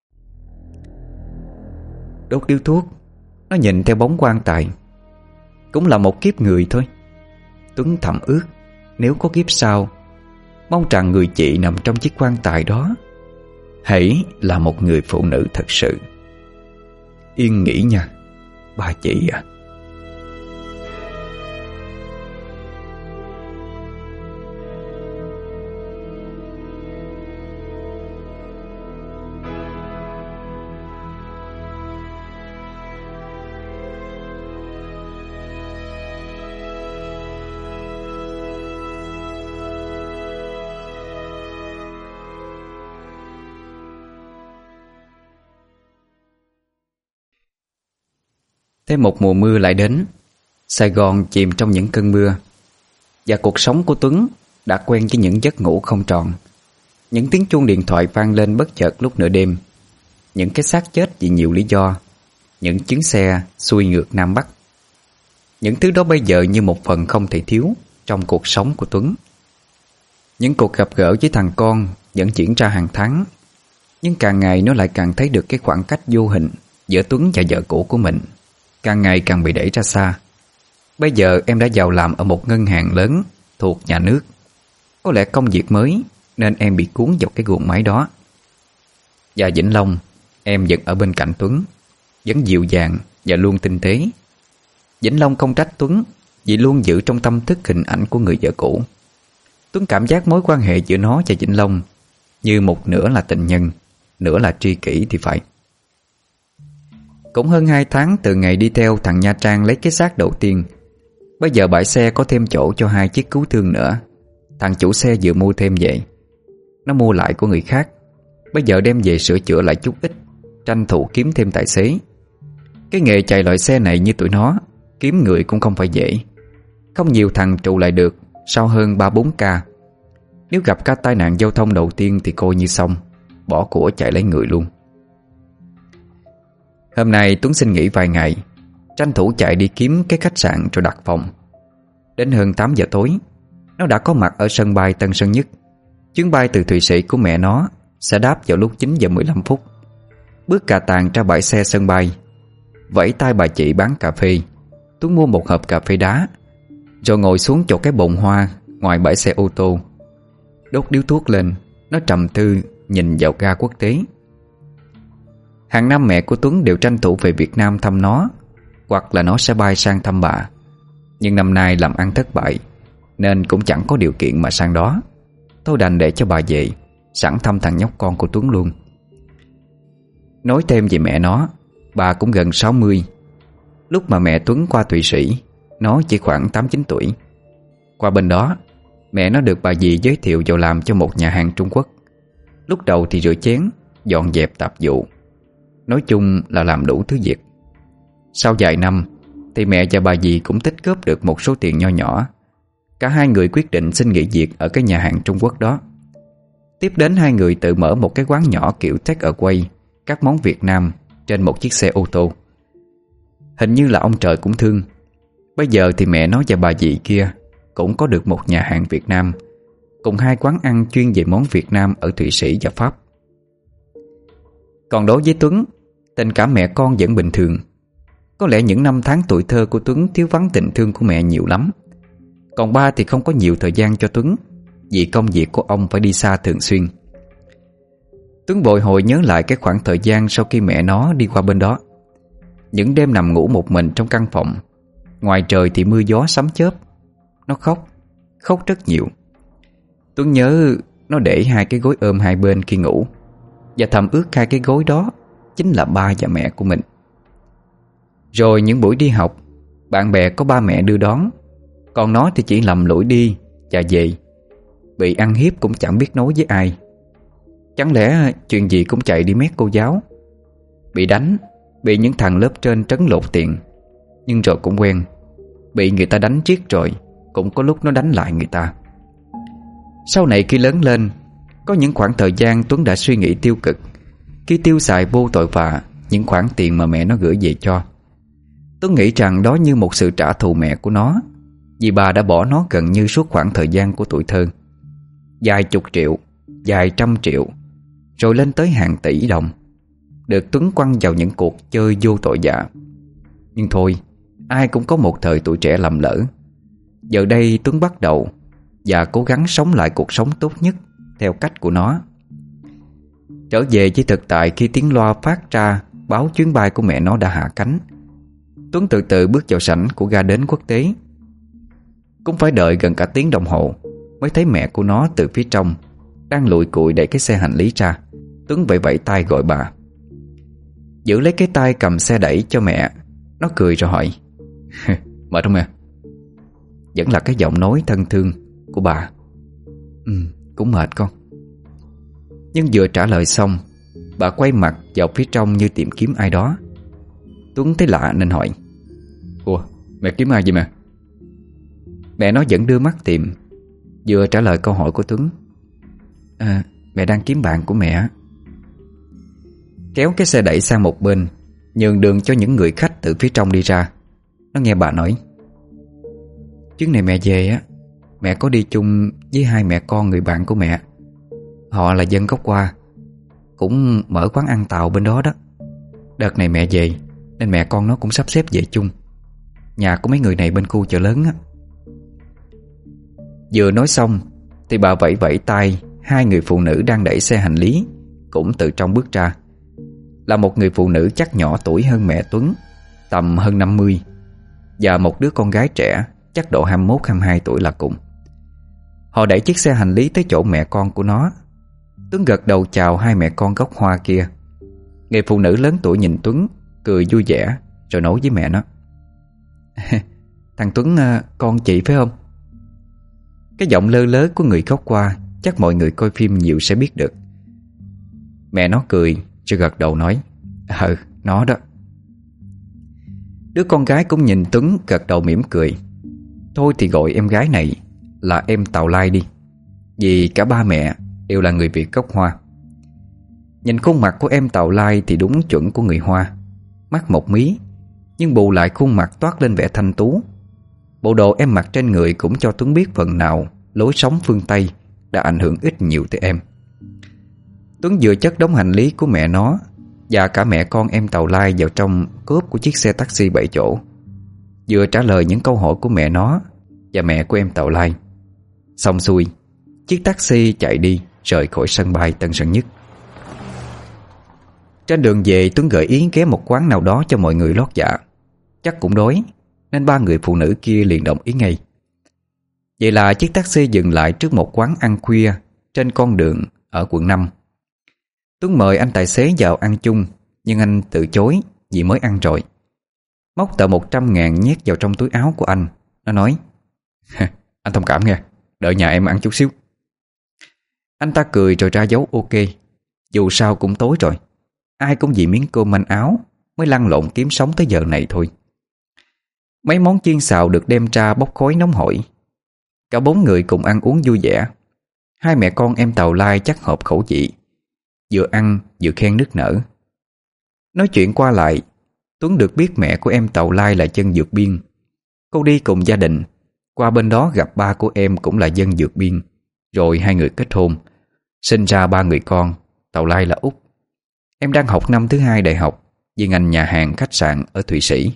Đốt điếu thuốc, nó nhìn theo bóng quan tài. Cũng là một kiếp người thôi. Tuấn thầm ước nếu có kiếp sau, mong rằng người chị nằm trong chiếc quan tài đó hãy là một người phụ nữ thật sự. Yên nghỉ nha, bà chị à. Thêm một mùa mưa lại đến. Sài Gòn chìm trong những cơn mưa, và cuộc sống của Tuấn đã quen với những giấc ngủ không trọn. Những tiếng chuông điện thoại vang lên bất chợt lúc nửa đêm, những cái xác chết vì nhiều lý do, những chuyến xe xuôi ngược Nam Bắc. Những thứ đó bây giờ như một phần không thể thiếu trong cuộc sống của Tuấn. Những cuộc gặp gỡ với thằng con vẫn diễn ra hàng tháng, nhưng càng ngày nó lại càng thấy được cái khoảng cách vô hình giữa Tuấn và vợ cũ của mình càng ngày càng bị đẩy ra xa. Bây giờ em đã vào làm ở một ngân hàng lớn thuộc nhà nước. Có lẽ công việc mới nên em bị cuốn vào cái guồng máy đó. Và Vĩnh Long, em vẫn ở bên cạnh Tuấn, vẫn dịu dàng và luôn tinh tế. Vĩnh Long không trách Tuấn vì luôn giữ trong tâm thức hình ảnh của người vợ cũ. Tuấn cảm giác mối quan hệ giữa nó và Vĩnh Long như một nửa là tình nhân, nửa là tri kỷ thì phải. Cũng hơn 2 tháng từ ngày đi theo thằng Nha Trang lấy cái xác đầu tiên. Bây giờ bãi xe có thêm chỗ cho 2 chiếc cứu thương nữa. Thằng chủ xe vừa mua thêm về. Nó mua lại của người khác, bây giờ đem về sửa chữa lại chút ít, tranh thủ kiếm thêm tài xế. Cái nghề chạy loại xe này như tụi nó, kiếm người cũng không phải dễ. Không nhiều thằng trụ lại được sau hơn 3-4 ca. Nếu gặp ca tai nạn giao thông đầu tiên thì coi như xong, bỏ của chạy lấy người luôn. Hôm nay Tuấn xin nghỉ vài ngày, tranh thủ chạy đi kiếm cái khách sạn rồi đặt phòng. Đến hơn 8 giờ tối, nó đã có mặt ở sân bay Tân Sơn Nhất. Chuyến bay từ Thụy Sĩ của mẹ nó sẽ đáp vào lúc 9 giờ 15 phút. Bước cà tàng ra bãi xe sân bay, vẫy tay bà chị bán cà phê. Tuấn mua một hộp cà phê đá, rồi ngồi xuống chỗ cái bồn hoa ngoài bãi xe ô tô. Đốt điếu thuốc lên, nó trầm tư nhìn vào ga quốc tế. Hàng năm mẹ của Tuấn đều tranh thủ về Việt Nam thăm nó, hoặc là nó sẽ bay sang thăm bà. Nhưng năm nay làm ăn thất bại nên cũng chẳng có điều kiện mà sang đó. Tôi đành để cho bà về, sẵn thăm thằng nhóc con của Tuấn luôn. Nói thêm về mẹ nó, bà cũng gần 60. Lúc mà mẹ Tuấn qua Thụy Sĩ, nó chỉ khoảng 8-9 tuổi. Qua bên đó, mẹ nó được bà dì giới thiệu vào làm cho một nhà hàng Trung Quốc. Lúc đầu thì rửa chén, dọn dẹp tạp vụ, nói chung là làm đủ thứ việc. Sau vài năm thì mẹ và bà dì cũng tích góp được một số tiền nho nhỏ. Cả hai người quyết định xin nghỉ việc ở cái nhà hàng Trung Quốc đó. Tiếp đến hai người tự mở một cái quán nhỏ kiểu take away các món Việt Nam trên một chiếc xe ô tô. Hình như là ông trời cũng thương. Bây giờ thì mẹ nó và bà dì kia cũng có được một nhà hàng Việt Nam, cùng hai quán ăn chuyên về món Việt Nam ở Thụy Sĩ và Pháp. Còn đối với Tuấn, tình cảm mẹ con vẫn bình thường. Có lẽ những năm tháng tuổi thơ của Tuấn thiếu vắng tình thương của mẹ nhiều lắm. Còn ba thì không có nhiều thời gian cho Tuấn, vì công việc của ông phải đi xa thường xuyên. Tuấn bồi hồi nhớ lại cái khoảng thời gian sau khi mẹ nó đi qua bên đó. Những đêm nằm ngủ một mình trong căn phòng, ngoài trời thì mưa gió sấm chớp. Nó khóc rất nhiều. Tuấn nhớ nó để hai cái gối ôm hai bên khi ngủ, và thầm ước hai cái gối đó chính là ba và mẹ của mình. Rồi những buổi đi học, bạn bè có ba mẹ đưa đón, còn nó thì chỉ lầm lũi đi và về. Bị ăn hiếp cũng chẳng biết nói với ai. Chẳng lẽ chuyện gì cũng chạy đi mét cô giáo. Bị đánh, bị những thằng lớp trên trấn lột tiền, nhưng rồi cũng quen. Bị người ta đánh triết rồi cũng có lúc nó đánh lại người ta. Sau này khi lớn lên, có những khoảng thời gian Tuấn đã suy nghĩ tiêu cực khi tiêu xài vô tội vạ những khoản tiền mà mẹ nó gửi về cho. Tuấn nghĩ rằng đó như một sự trả thù mẹ của nó, vì bà đã bỏ nó gần như suốt khoảng thời gian của tuổi thơ. Vài chục triệu, vài trăm triệu, rồi lên tới hàng tỷ đồng, được Tuấn quăng vào những cuộc chơi vô tội vạ. Nhưng thôi, ai cũng có một thời tuổi trẻ lầm lỡ. Giờ đây Tuấn bắt đầu và cố gắng sống lại cuộc sống tốt nhất theo cách của nó. Trở về với thực tại khi tiếng loa phát ra báo chuyến bay của mẹ nó đã hạ cánh, Tuấn từ từ bước vào sảnh của ga đến quốc tế. Cũng phải đợi gần cả tiếng đồng hồ mới thấy mẹ của nó từ phía trong đang lụi cụi đẩy cái xe hành lý ra. Tuấn vẫy vẫy tay gọi bà. Giữ lấy cái tay cầm xe đẩy cho mẹ, nó cười rồi hỏi: Mệt không mẹ? Vẫn là cái giọng nói thân thương của bà. Cũng mệt con. Nhưng vừa trả lời xong, bà quay mặt vào phía trong như tìm kiếm ai đó. Tuấn thấy lạ nên hỏi: Ủa, mẹ kiếm ai vậy mẹ? Mẹ nó vẫn đưa mắt tìm, vừa trả lời câu hỏi của Tuấn: Mẹ đang kiếm bạn của mẹ. Kéo cái xe đẩy sang một bên, nhường đường cho những người khách từ phía trong đi ra. Nó nghe bà nói: Chuyến này mẹ về á, mẹ có đi chung với hai mẹ con người bạn của mẹ. Họ là dân gốc Hoa, cũng mở quán ăn Tàu bên đó đó. Đợt này mẹ về nên mẹ con nó cũng sắp xếp về chung. Nhà của mấy người này bên khu chợ lớn á. Vừa nói xong thì bà vẫy vẫy tay hai người phụ nữ đang đẩy xe hành lý cũng từ trong bước ra. Là một người phụ nữ chắc nhỏ tuổi hơn mẹ Tuấn, tầm hơn 50, và một đứa con gái trẻ chắc độ 21-22 tuổi là cùng. Họ đẩy chiếc xe hành lý tới chỗ mẹ con của nó. Tuấn gật đầu chào hai mẹ con gốc Hoa kia. Người phụ nữ lớn tuổi nhìn Tuấn, cười vui vẻ rồi nói với mẹ nó: Thằng Tuấn con chị phải không? Cái giọng lơ lớ của người gốc Hoa chắc mọi người coi phim nhiều sẽ biết được. Mẹ nó cười rồi gật đầu nói: Nó đó. Đứa con gái cũng nhìn Tuấn gật đầu mỉm cười. Thôi thì gọi em gái này là em Tàu Lai đi, vì cả ba mẹ đều là người Việt gốc Hoa. Nhìn khuôn mặt của em Tàu Lai thì đúng chuẩn của người Hoa. Mắt một mí, nhưng bù lại khuôn mặt toát lên vẻ thanh tú. Bộ đồ em mặc trên người cũng cho Tuấn biết phần nào lối sống phương Tây đã ảnh hưởng ít nhiều tới em. Tuấn vừa chất đống hành lý của mẹ nó và cả mẹ con em Tàu Lai vào trong cốp của chiếc xe taxi 7 chỗ, vừa trả lời những câu hỏi của mẹ nó và mẹ của em Tàu Lai. Xong xuôi, chiếc taxi chạy đi rời khỏi sân bay Tân Sơn Nhất. Trên đường về, Tuấn gợi ý ghé một quán nào đó cho mọi người lót dạ. Chắc cũng đói nên ba người phụ nữ kia liền đồng ý ngay. Vậy là chiếc taxi dừng lại trước một quán ăn khuya trên con đường ở quận 5. Tuấn mời anh tài xế vào ăn chung, nhưng anh từ chối vì mới ăn rồi. Móc tờ 100.000 nhét vào trong túi áo của anh. Nó nói: Anh thông cảm nghe, đợi nhà em ăn chút xíu. Anh ta cười rồi ra dấu ok. Dù sao cũng tối rồi, ai cũng vì miếng cơm manh áo mới lăn lộn kiếm sống tới giờ này thôi. Mấy món chiên xào được đem ra bốc khói nóng hổi. Cả 4 người cùng ăn uống vui vẻ. Hai mẹ con em Tàu Lai chắc hợp khẩu vị, vừa ăn vừa khen nức nở. Nói chuyện qua lại, Tuấn được biết mẹ của em Tàu Lai là dân vượt biên. Cô đi cùng gia đình qua bên đó gặp ba của em cũng là dân vượt biên. Rồi hai người kết hôn, sinh ra 3 người con. Tàu Lai là út. Em đang học năm thứ 2 đại học về ngành nhà hàng khách sạn ở Thụy Sĩ.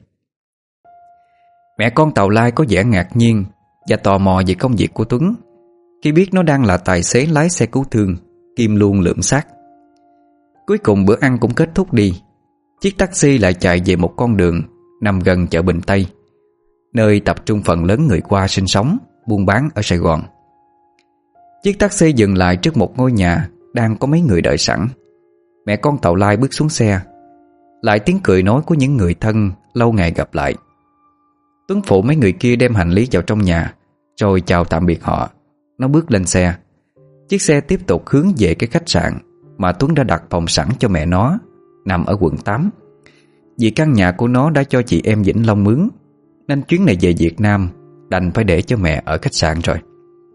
Mẹ con Tàu Lai có vẻ ngạc nhiên và tò mò về công việc của Tuấn khi biết nó đang là tài xế lái xe cứu thương, kim luôn lượm xác. Cuối cùng bữa ăn cũng kết thúc đi. Chiếc taxi lại chạy về một con đường nằm gần chợ Bình Tây, nơi tập trung phần lớn người qua sinh sống, buôn bán ở Sài Gòn. Chiếc taxi dừng lại trước một ngôi nhà đang có mấy người đợi sẵn. Mẹ con Tàu Lai bước xuống xe, lại tiếng cười nói của những người thân lâu ngày gặp lại. Tuấn phụ mấy người kia đem hành lý vào trong nhà, rồi chào tạm biệt họ. Nó bước lên xe. Chiếc xe tiếp tục hướng về cái khách sạn mà Tuấn đã đặt phòng sẵn cho mẹ nó, nằm ở quận 8. Vì căn nhà của nó đã cho chị em Vĩnh Long mướn, nên chuyến này về Việt Nam đành phải để cho mẹ ở khách sạn rồi.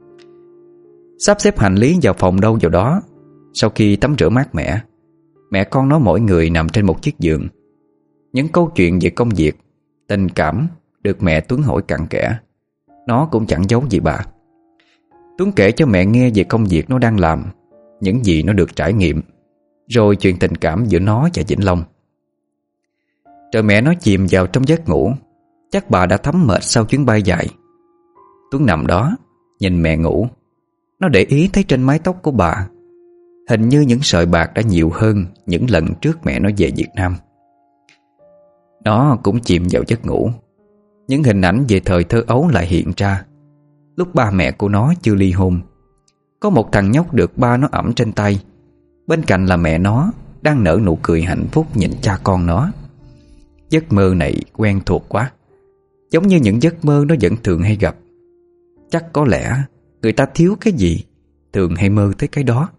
Sắp xếp hành lý vào phòng đâu vào đó. Sau khi tắm rửa mát mẻ, mẹ con nó mỗi người nằm trên một chiếc giường. Những câu chuyện về công việc, tình cảm được mẹ Tuấn hỏi cặn kẽ. Nó cũng chẳng giấu gì bà. Tuấn kể cho mẹ nghe về công việc nó đang làm, những gì nó được trải nghiệm, rồi chuyện tình cảm giữa nó và Vĩnh Long. Rồi mẹ nó chìm vào trong giấc ngủ. Chắc bà đã thấm mệt sau chuyến bay dài. Tuấn nằm đó nhìn mẹ ngủ. Nó để ý thấy trên mái tóc của bà hình như những sợi bạc đã nhiều hơn những lần trước mẹ nó về Việt Nam. Nó cũng chìm vào giấc ngủ. Những hình ảnh về thời thơ ấu lại hiện ra. Lúc ba mẹ của nó chưa ly hôn, có một thằng nhóc được ba nó ẵm trên tay. Bên cạnh là mẹ nó đang nở nụ cười hạnh phúc nhìn cha con nó. Giấc mơ này quen thuộc quá, giống như những giấc mơ nó vẫn thường hay gặp. Chắc có lẽ người ta thiếu cái gì thường hay mơ tới cái đó.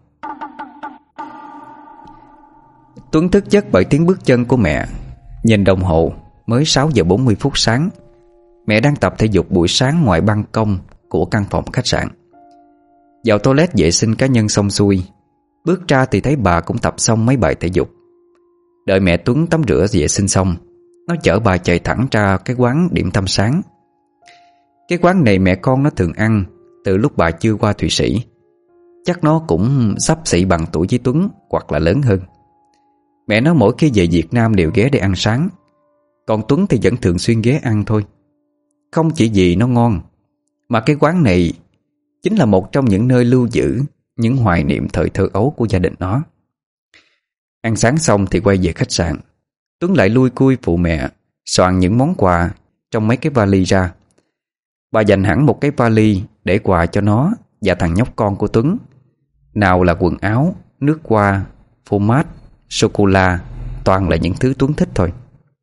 Tuấn thức giấc bởi tiếng bước chân của mẹ. Nhìn đồng hồ mới 6 giờ 40 phút sáng. Mẹ đang tập thể dục buổi sáng ngoài ban công của căn phòng khách sạn. Vào toilet vệ sinh cá nhân xong xuôi, bước ra thì thấy bà cũng tập xong mấy bài thể dục. Đợi mẹ Tuấn tắm rửa vệ sinh xong, nó chở bà chạy thẳng ra cái quán điểm tâm sáng. Cái quán này mẹ con nó thường ăn từ lúc bà chưa qua Thụy Sĩ. Chắc nó cũng xấp xỉ bằng tuổi với Tuấn hoặc là lớn hơn. Mẹ nó mỗi khi về Việt Nam đều ghé để ăn sáng, còn Tuấn thì vẫn thường xuyên ghé ăn thôi. Không chỉ vì nó ngon, mà cái quán này chính là một trong những nơi lưu giữ những hoài niệm thời thơ ấu của gia đình nó. Ăn sáng xong thì quay về khách sạn. Tuấn lại lui cui phụ mẹ soạn những món quà trong mấy cái vali ra. Bà dành hẳn một cái vali để quà cho nó và thằng nhóc con của Tuấn. Nào là quần áo, nước hoa, phô mát, sô-cô-la, toàn là những thứ Tuấn thích thôi.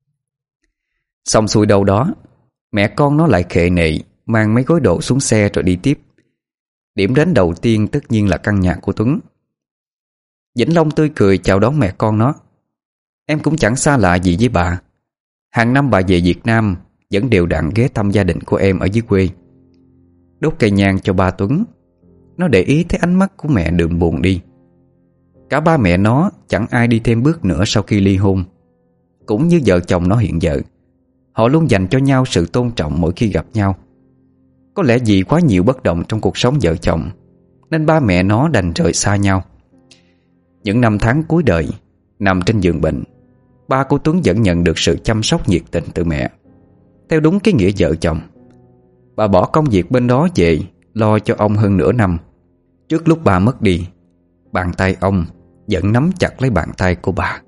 Xong xuôi đâu đó, mẹ con nó lại khệ nệ mang mấy gói đồ xuống xe rồi đi tiếp. Điểm đến đầu tiên tất nhiên là căn nhà của Tuấn. Vĩnh Long tươi cười chào đón mẹ con nó. Em cũng chẳng xa lạ gì với bà. Hàng năm bà về Việt Nam vẫn đều đặn ghé thăm gia đình của em ở dưới quê. Đốt cây nhang cho ba Tuấn. Nó để ý thấy ánh mắt của mẹ đượm buồn đi. Cả ba mẹ nó chẳng ai đi thêm bước nữa sau khi ly hôn. Cũng như vợ chồng nó hiện giờ, họ luôn dành cho nhau sự tôn trọng mỗi khi gặp nhau. Có lẽ vì quá nhiều bất động trong cuộc sống vợ chồng, nên ba mẹ nó đành rời xa nhau. Những năm tháng cuối đời, nằm trên giường bệnh, ba của Tuấn vẫn nhận được sự chăm sóc nhiệt tình từ mẹ, theo đúng cái nghĩa vợ chồng. Bà bỏ công việc bên đó về lo cho ông hơn nửa năm. Trước lúc bà mất đi, bàn tay ông vẫn nắm chặt lấy bàn tay của bà.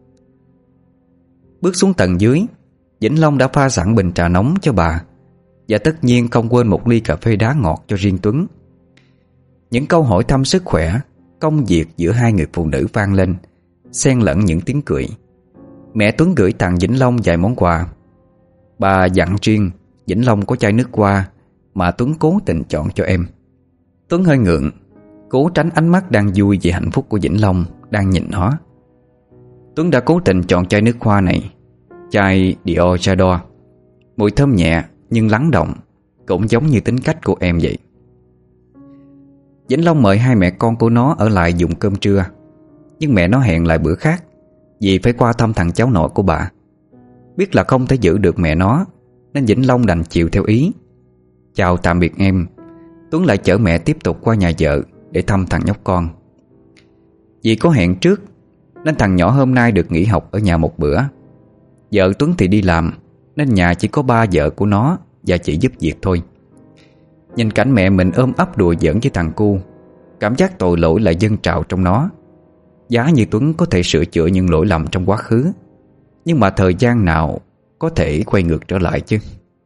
Bước xuống tầng dưới, Vĩnh Long đã pha sẵn bình trà nóng cho bà, và tất nhiên không quên một ly cà phê đá ngọt cho riêng Tuấn. Những câu hỏi thăm sức khỏe công việc giữa hai người phụ nữ vang lên, xen lẫn những tiếng cười. Mẹ Tuấn gửi tặng Vĩnh Long vài món quà. Bà dặn riêng Vĩnh Long có chai nước hoa mà Tuấn cố tình chọn cho em. Tuấn hơi ngượng, cố tránh ánh mắt đang vui vì hạnh phúc của Vĩnh Long đang nhìn nó. Tuấn đã cố tình chọn chai nước hoa này, chai Dior J'adore. Mùi thơm nhẹ nhưng lắng động, cũng giống như tính cách của em vậy. Vĩnh Long mời hai mẹ con của nó ở lại dùng cơm trưa, nhưng mẹ nó hẹn lại bữa khác vì phải qua thăm thằng cháu nội của bà. Biết là không thể giữ được mẹ nó, nên Vĩnh Long đành chịu theo ý. Chào tạm biệt em, Tuấn lại chở mẹ tiếp tục qua nhà vợ để thăm thằng nhóc con. Vì có hẹn trước nên thằng nhỏ hôm nay được nghỉ học ở nhà một bữa. Vợ Tuấn thì đi làm, nên nhà chỉ có ba vợ của nó và chị giúp việc thôi. Nhìn cảnh mẹ mình ôm ấp đùa giỡn với thằng cu, cảm giác tội lỗi lại dâng trào trong nó. Giá như Tuấn có thể sửa chữa những lỗi lầm trong quá khứ, nhưng mà thời gian nào có thể quay ngược trở lại chứ.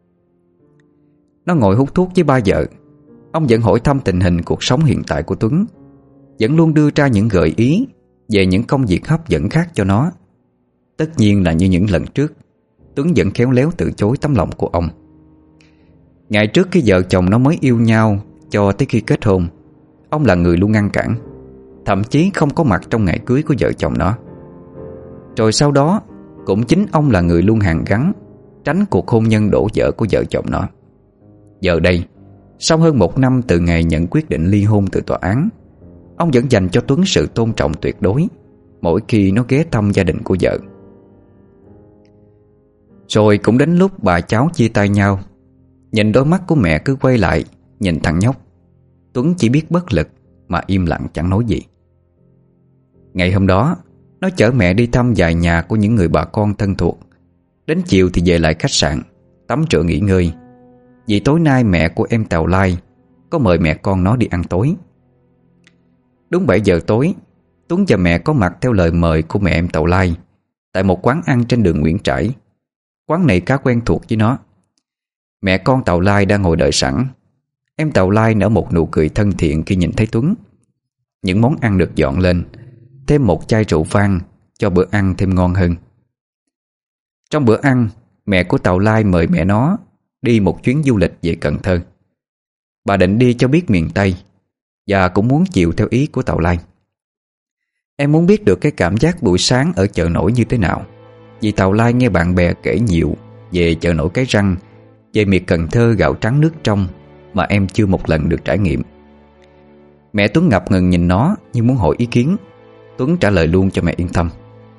Nó ngồi hút thuốc với ba vợ. Ông vẫn hỏi thăm tình hình cuộc sống hiện tại của Tuấn, vẫn luôn đưa ra những gợi ý về những công việc hấp dẫn khác cho nó. Tất nhiên là như những lần trước, Tuấn vẫn khéo léo từ chối tấm lòng của ông. Ngày trước khi vợ chồng nó mới yêu nhau cho tới khi kết hôn, ông là người luôn ngăn cản, thậm chí không có mặt trong ngày cưới của vợ chồng nó. Rồi sau đó cũng chính ông là người luôn hàn gắn tránh cuộc hôn nhân đổ vỡ của vợ chồng nó. Giờ đây, sau hơn 1 năm từ ngày nhận quyết định ly hôn từ tòa án, ông vẫn dành cho Tuấn sự tôn trọng tuyệt đối mỗi khi nó ghé thăm gia đình của vợ. Rồi cũng đến lúc bà cháu chia tay nhau. Nhìn đôi mắt của mẹ cứ quay lại nhìn thằng nhóc, Tuấn chỉ biết bất lực mà im lặng chẳng nói gì. Ngày hôm đó, nó chở mẹ đi thăm vài nhà của những người bà con thân thuộc. Đến chiều thì về lại khách sạn, tắm rửa nghỉ ngơi, vì tối nay mẹ của em Tào Lai có mời mẹ con nó đi ăn tối. Đúng 7 giờ tối, Tuấn và mẹ có mặt theo lời mời của mẹ em Tào Lai tại một quán ăn trên đường Nguyễn Trãi. Quán này khá quen thuộc với nó. Mẹ con Tào Lai đang ngồi đợi sẵn. Em Tào Lai nở một nụ cười thân thiện khi nhìn thấy Tuấn. Những món ăn được dọn lên, thêm một chai rượu vang cho bữa ăn thêm ngon hơn. Trong bữa ăn, mẹ của Tào Lai mời mẹ nó đi một chuyến du lịch về Cần Thơ. Bà định đi cho biết miền Tây và cũng muốn chịu theo ý của Tào Lai. Em muốn biết được cái cảm giác buổi sáng ở chợ nổi như thế nào, vì Tào Lai nghe bạn bè kể nhiều về chợ nổi Cái Răng, về miệt Cần Thơ gạo trắng nước trong mà em chưa một lần được trải nghiệm. Mẹ Tuấn ngập ngừng nhìn nó như muốn hỏi ý kiến. Tuấn trả lời luôn cho mẹ yên tâm.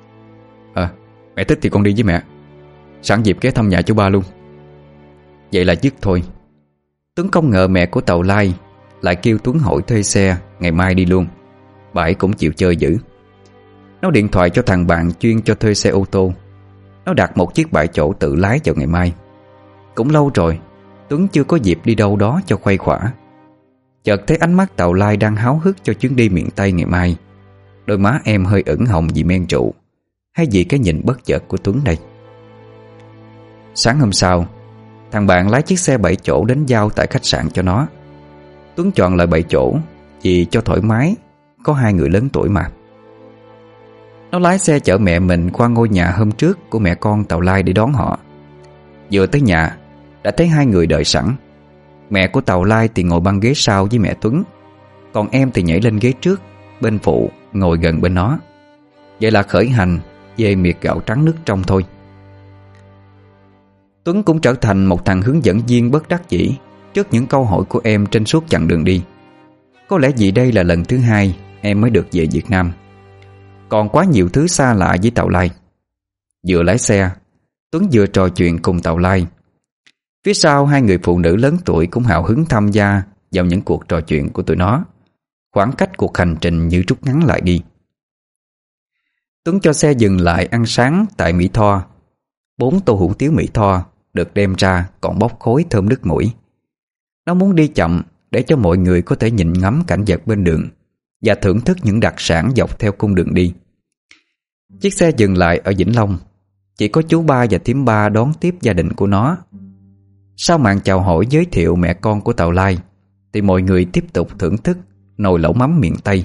Mẹ thích thì con đi với mẹ, sẵn dịp ghé thăm nhà chú ba luôn. Vậy là dứt thôi. Tuấn không ngờ mẹ của Tào Lai lại kêu Tuấn hỏi thuê xe ngày mai đi luôn. Bà ấy cũng chịu chơi dữ. Nó điện thoại cho thằng bạn chuyên cho thuê xe ô tô. Nó đặt một chiếc bãi chỗ tự lái vào ngày mai. Cũng lâu rồi Tuấn chưa có dịp đi đâu đó cho khuây khỏa. Chợt thấy ánh mắt Tào Lai đang háo hức cho chuyến đi miền Tây ngày mai. Đôi má em hơi ửng hồng vì men rượu, hay vì cái nhìn bất chợt của Tuấn đây. Sáng hôm sau, thằng bạn lái chiếc xe 7 chỗ đến giao tại khách sạn cho nó. Tuấn chọn lại 7 chỗ vì cho thoải mái, có 2 người lớn tuổi mà. Nó lái xe chở mẹ mình qua ngôi nhà hôm trước của mẹ con Tào Lai để đón họ. Vừa tới nhà đã thấy 2 người đợi sẵn. Mẹ của Tào Lai thì ngồi băng ghế sau với mẹ Tuấn, còn em thì nhảy lên ghế trước bên phụ, ngồi gần bên nó. Vậy là khởi hành về miệt gạo trắng nước trong thôi. Tuấn cũng trở thành một thằng hướng dẫn viên bất đắc dĩ trước những câu hỏi của em trên suốt chặng đường đi. Có lẽ vì đây là lần thứ 2 em mới được về Việt Nam, còn quá nhiều thứ xa lạ với Tào Lai. Vừa lái xe, Tuấn vừa trò chuyện cùng Tào Lai. Phía sau 2 người phụ nữ lớn tuổi cũng hào hứng tham gia vào những cuộc trò chuyện của tụi nó. Khoảng cách cuộc hành trình như rút ngắn lại đi. Tuấn cho xe dừng lại ăn sáng tại Mỹ Tho. 4 tô hủ tiếu Mỹ Tho được đem ra còn bốc khói thơm nức mũi. Nó muốn đi chậm để cho mọi người có thể nhìn ngắm cảnh vật bên đường và thưởng thức những đặc sản dọc theo cung đường đi. Chiếc xe dừng lại ở Vĩnh Long. Chỉ có chú ba và thím ba đón tiếp gia đình của nó. Sau màn chào hỏi giới thiệu mẹ con của Tào Lai, thì mọi người tiếp tục thưởng thức nồi lẩu mắm miền Tây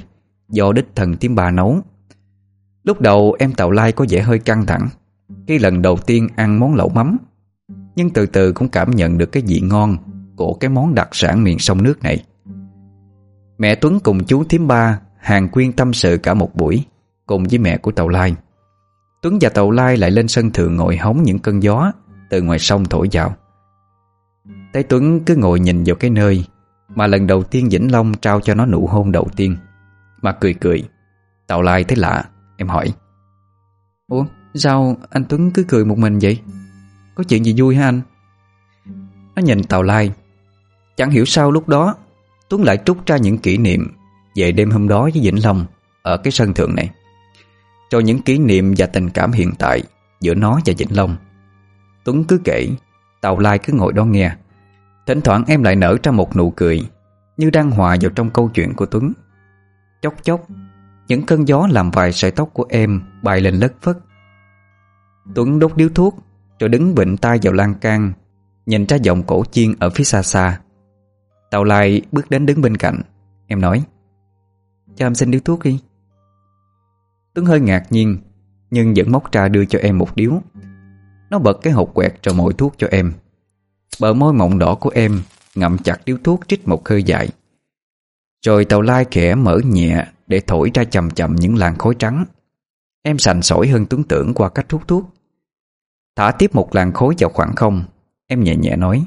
do đích thần thím Ba nấu. Lúc đầu em Tàu Lai có vẻ hơi căng thẳng khi lần đầu tiên ăn món lẩu mắm, nhưng từ từ cũng cảm nhận được cái vị ngon của cái món đặc sản miền sông nước này. Mẹ Tuấn cùng chú thím Ba hàn huyên tâm sự cả một buổi cùng với mẹ của Tàu Lai. Tuấn và Tàu Lai lại lên sân thượng ngồi hóng những cơn gió từ ngoài sông thổi vào. Thấy Tuấn cứ ngồi nhìn vào cái nơi mà lần đầu tiên Vĩnh Long trao cho nó nụ hôn đầu tiên, mà cười cười. Tàu Lai thấy lạ, em hỏi: "Ủa, sao anh Tuấn cứ cười một mình vậy? Có chuyện gì vui hả anh?" Nó nhìn Tàu Lai. Chẳng hiểu sao lúc đó Tuấn lại trút ra những kỷ niệm về đêm hôm đó với Vĩnh Long ở cái sân thượng này, rồi những kỷ niệm và tình cảm hiện tại giữa nó và Vĩnh Long. Tuấn cứ kể, Tàu Lai cứ ngồi đó nghe. Thỉnh thoảng em lại nở ra một nụ cười, như đang hòa vào trong câu chuyện của Tuấn. Chốc chốc, những cơn gió làm vài sợi tóc của em bay lên lất phất. Tuấn đốt điếu thuốc, rồi đứng vịn tay vào lan can, nhìn ra vòng cổ chiên ở phía xa xa. Tàu Lai bước đến đứng bên cạnh. Em nói: "Cho em xin điếu thuốc đi." Tuấn hơi ngạc nhiên, nhưng vẫn móc ra đưa cho em một điếu. Nó bật cái hộp quẹt rồi mồi thuốc cho em. Bờ môi mọng đỏ của em ngậm chặt điếu thuốc, trích một hơi dài. Rồi Tàu Lai khẽ mở nhẹ để thổi ra chậm chậm những làn khói trắng. Em sành sỏi hơn Tuấn tưởng qua cách hút thuốc. Thả tiếp một làn khói vào khoảng không. Em nhẹ nhẹ nói: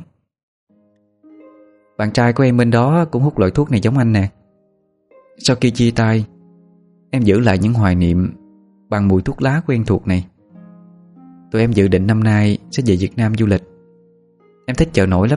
"Bạn trai của em bên đó cũng hút loại thuốc này giống anh nè. Sau khi chia tay, em giữ lại những hoài niệm bằng mùi thuốc lá quen thuộc này. Tụi em dự định năm nay sẽ về Việt Nam du lịch. Em thích chợ nổi lắm."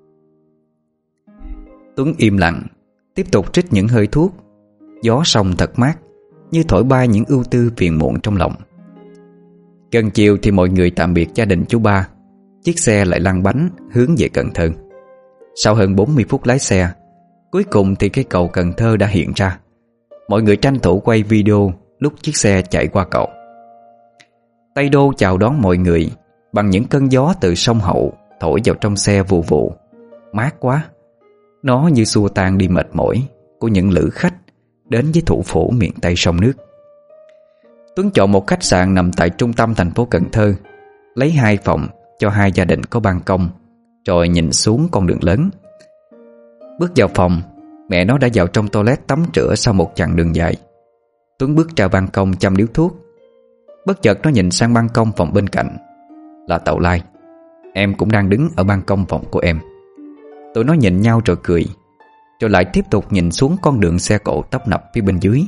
Tuấn im lặng, tiếp tục trích những hơi thuốc. Gió sông thật mát, như thổi bay những ưu tư phiền muộn trong lòng. Gần chiều thì mọi người tạm biệt gia đình chú Ba. Chiếc xe lại lăn bánh hướng về Cần Thơ. Sau hơn 40 phút lái xe, cuối cùng thì cái cầu Cần Thơ đã hiện ra. Mọi người tranh thủ quay video lúc chiếc xe chạy qua cầu. Tây Đô chào đón mọi người bằng những cơn gió từ sông Hậu thổi vào trong xe vù vù. Mát quá. Nó như xua tan đi mệt mỏi của những lữ khách đến với thủ phủ miền Tây sông nước. Tuấn chọn một khách sạn nằm tại trung tâm thành phố Cần Thơ, lấy 2 phòng cho 2 gia đình có ban công, rồi nhìn xuống con đường lớn. Bước vào phòng, mẹ nó đã vào trong toilet tắm rửa sau một chặng đường dài. Tuấn bước ra ban công châm điếu thuốc. Bất chợt nó nhìn sang ban công phòng bên cạnh. Là Tàu Lai. Em cũng đang đứng ở ban công phòng của em. Tụi nó nhìn nhau rồi cười, rồi lại tiếp tục nhìn xuống con đường xe cộ tấp nập phía bên dưới.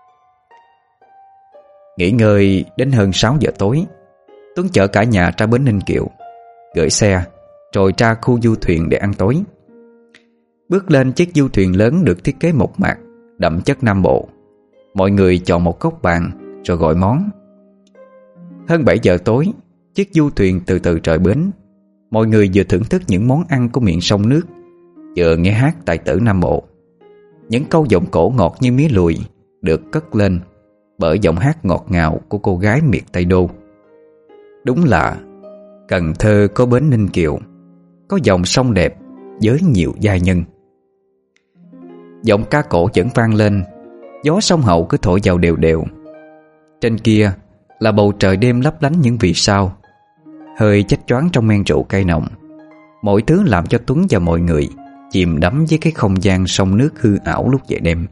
Nghỉ ngơi đến hơn 6 giờ tối, Tuấn chở cả nhà ra bến Ninh Kiều, gửi xe, rồi ra khu du thuyền để ăn tối. Bước lên chiếc du thuyền lớn được thiết kế mộc mạc, đậm chất Nam Bộ. Mọi người chọn một góc bàn rồi gọi món. Hơn 7 giờ tối, chiếc du thuyền từ từ rời bến. Mọi người vừa thưởng thức những món ăn của miền sông nước, vừa nghe hát tài tử Nam Bộ. Những câu giọng cổ ngọt như mía lùi được cất lên bởi giọng hát ngọt ngào của cô gái miệt Tây Đô. Đúng là Cần Thơ có bến Ninh Kiều, có dòng sông đẹp với nhiều giai nhân. Giọng ca cổ vẫn vang lên, gió sông Hậu cứ thổi vào đều đều. Trên kia là bầu trời đêm lấp lánh những vì sao, hơi chách choáng trong men rượu cay nồng. Mọi thứ làm cho Tuấn và mọi người chìm đắm với cái không gian sông nước hư ảo lúc về đêm.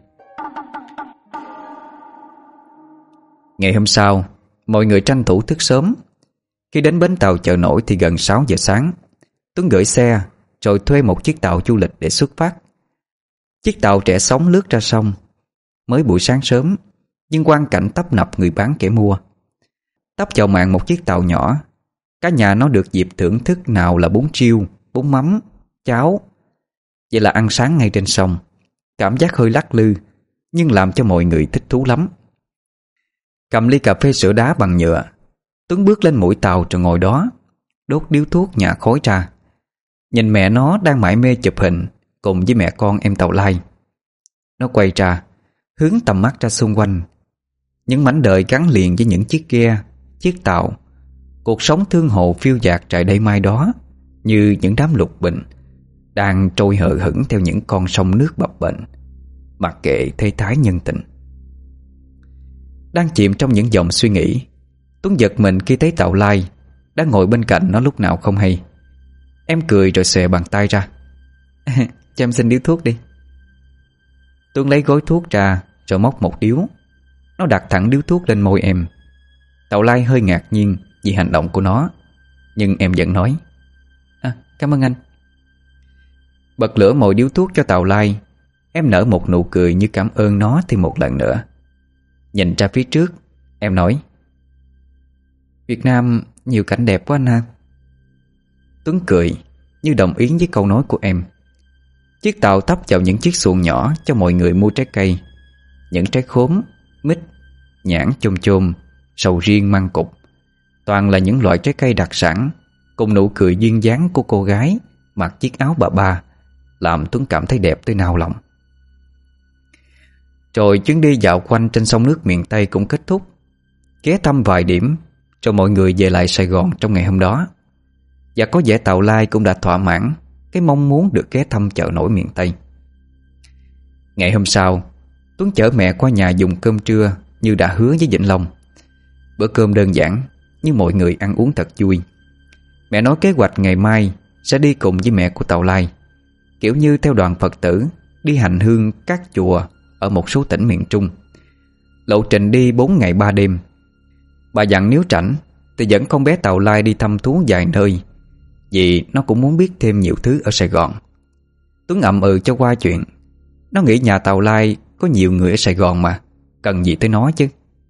Ngày hôm sau, mọi người tranh thủ thức sớm. Khi đến bến tàu chợ nổi thì gần 6 giờ sáng. Tuấn gửi xe rồi thuê một chiếc tàu du lịch để xuất phát. Chiếc tàu trẻ sóng lướt ra sông. Mới buổi sáng sớm, nhưng quang cảnh tấp nập người bán kẻ mua. Tấp vào mạn một chiếc tàu nhỏ, cả nhà nó được dịp thưởng thức nào là bún riêu, bún mắm, cháo. Vậy là ăn sáng ngay trên sông. Cảm giác hơi lắc lư, nhưng làm cho mọi người thích thú lắm. Cầm ly cà phê sữa đá bằng nhựa, Tuấn bước lên mũi tàu rồi ngồi đó, đốt điếu thuốc nhả khói ra. Nhìn mẹ nó đang mải mê chụp hình cùng với mẹ con em Tàu Lai. Nó quay ra, hướng tầm mắt ra xung quanh. Những mảnh đời gắn liền với những chiếc ghe, chiếc tàu. Cuộc sống thương hồ phiêu dạt trải đây mai đó, như những đám lục bình đang trôi hờ hững theo những con sông nước bập bềnh, mặc kệ thế thái nhân tình. Đang chìm trong những dòng suy nghĩ, Tuấn giật mình khi thấy Tào Lai đang ngồi bên cạnh nó lúc nào không hay. Em cười rồi xòe bàn tay ra. Cho em xin điếu thuốc đi. Tuấn lấy gói thuốc ra rồi móc một điếu. Nó đặt thẳng điếu thuốc lên môi em. Tào Lai hơi ngạc nhiên vì hành động của nó, nhưng em vẫn nói: Cảm ơn anh. Bật lửa mồi điếu thuốc cho Tào Lai. Em nở một nụ cười như cảm ơn nó thêm một lần nữa. Nhìn ra phía trước, em nói: Việt Nam nhiều cảnh đẹp quá anh ha. Tuấn cười như đồng ý với câu nói của em. Chiếc tàu tấp vào những chiếc xuồng nhỏ cho mọi người mua trái cây. Những trái khóm, mít, nhãn chôm chôm, sầu riêng măng cục. Toàn là những loại trái cây đặc sản, cùng nụ cười duyên dáng của cô gái mặc chiếc áo bà ba, làm Tuấn cảm thấy đẹp tới nao lòng. Rồi chuyến đi dạo quanh trên sông nước miền Tây cũng kết thúc. Ghé thăm vài điểm rồi mọi người về lại Sài Gòn trong ngày hôm đó. Và có vẻ Tào Lai cũng đã thỏa mãn cái mong muốn được ghé thăm chợ nổi miền Tây. Ngày hôm sau, Tuấn chở mẹ qua nhà dùng cơm trưa như đã hứa với Vĩnh Long. Bữa cơm đơn giản nhưng mọi người ăn uống thật vui. Mẹ nói kế hoạch ngày mai sẽ đi cùng với mẹ của Tào Lai, kiểu như theo đoàn Phật tử đi hành hương các chùa ở một số tỉnh miền Trung. Lộ trình đi 4 ngày 3 đêm. Bà dặn nếu rảnh thì dẫn con bé Tào Lai đi thăm thú vài nơi, vì nó cũng muốn biết thêm nhiều thứ ở Sài Gòn. Tuấn ậm ừ cho qua chuyện. Nó nghĩ nhà Tào Lai có nhiều người ở Sài Gòn mà, cần gì tới nó chứ.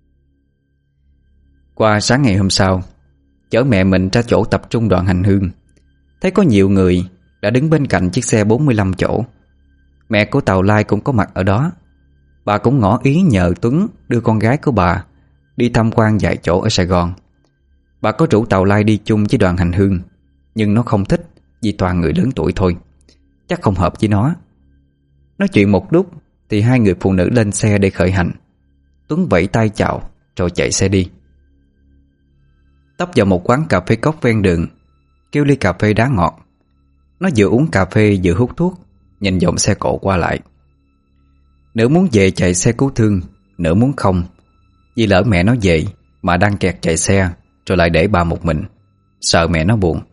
Qua sáng ngày hôm sau, chở mẹ mình ra chỗ tập trung đoàn hành hương. Thấy có nhiều người đã đứng bên cạnh chiếc xe 45 chỗ. Mẹ của Tào Lai cũng có mặt ở đó. Bà cũng ngỏ ý nhờ Tuấn đưa con gái của bà đi tham quan vài chỗ ở Sài Gòn. Bà có rủ Tào Lai đi chung với đoàn hành hương, nhưng nó không thích vì toàn người lớn tuổi thôi, chắc không hợp với nó. Nói chuyện một lúc thì hai người phụ nữ lên xe để khởi hành. Tuấn vẫy tay chào rồi chạy xe đi. Tấp vào một quán cà phê cóc ven đường, kêu ly cà phê đá ngọt. Nó vừa uống cà phê vừa hút thuốc, nhìn dòng xe cộ qua lại. Nửa muốn về chạy xe cứu thương, nửa muốn không, vì lỡ mẹ nó về mà đang kẹt chạy xe rồi lại để bà một mình, sợ mẹ nó buồn.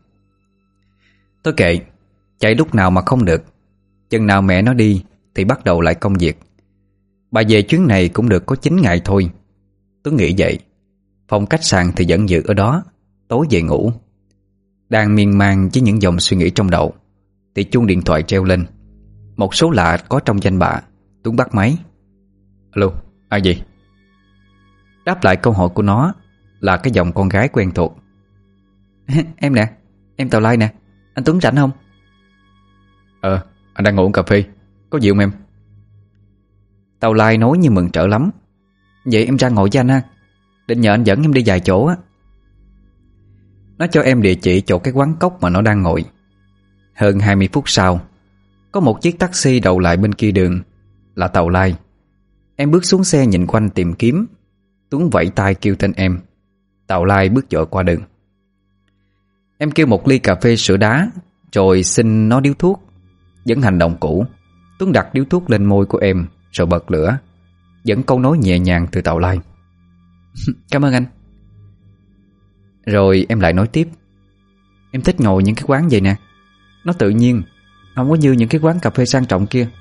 Tôi kệ, chạy lúc nào mà không được. Chừng nào mẹ nó đi thì bắt đầu lại công việc. Bà về chuyến này cũng được có 9 ngày thôi. Tôi nghĩ vậy. Phòng khách sạn thì vẫn giữ ở đó, tối về ngủ. Đang miên man với những dòng suy nghĩ trong đầu thì chuông điện thoại treo lên. Một số lạ có trong danh bạ. Tuấn bắt máy. Alo, ai vậy? Đáp lại câu hỏi của nó là cái giọng con gái quen thuộc. Em nè, em Tào Lai nè. Anh Tuấn rảnh không? Anh đang ngồi uống cà phê. Có gì không em? Tào Lai nói như mừng trở lắm. Vậy em ra ngồi với anh ha. Định nhờ anh dẫn em đi vài chỗ á. Nó cho em địa chỉ chỗ cái quán cốc mà nó đang ngồi. Hơn 20 phút sau, có một chiếc taxi đậu lại bên kia đường. Là Tào Lai. Em bước xuống xe nhìn quanh tìm kiếm. Tuấn vẫy tay kêu tên em. Tào Lai bước dội qua đường. Em kêu một ly cà phê sữa đá, rồi xin nó điếu thuốc. Vẫn hành động cũ. Tuấn đặt điếu thuốc lên môi của em rồi bật lửa. Vẫn câu nói nhẹ nhàng từ Tào Lai. Cảm ơn anh. Rồi em lại nói tiếp. Em thích ngồi những cái quán vậy nè. Nó tự nhiên, không có như những cái quán cà phê sang trọng kia.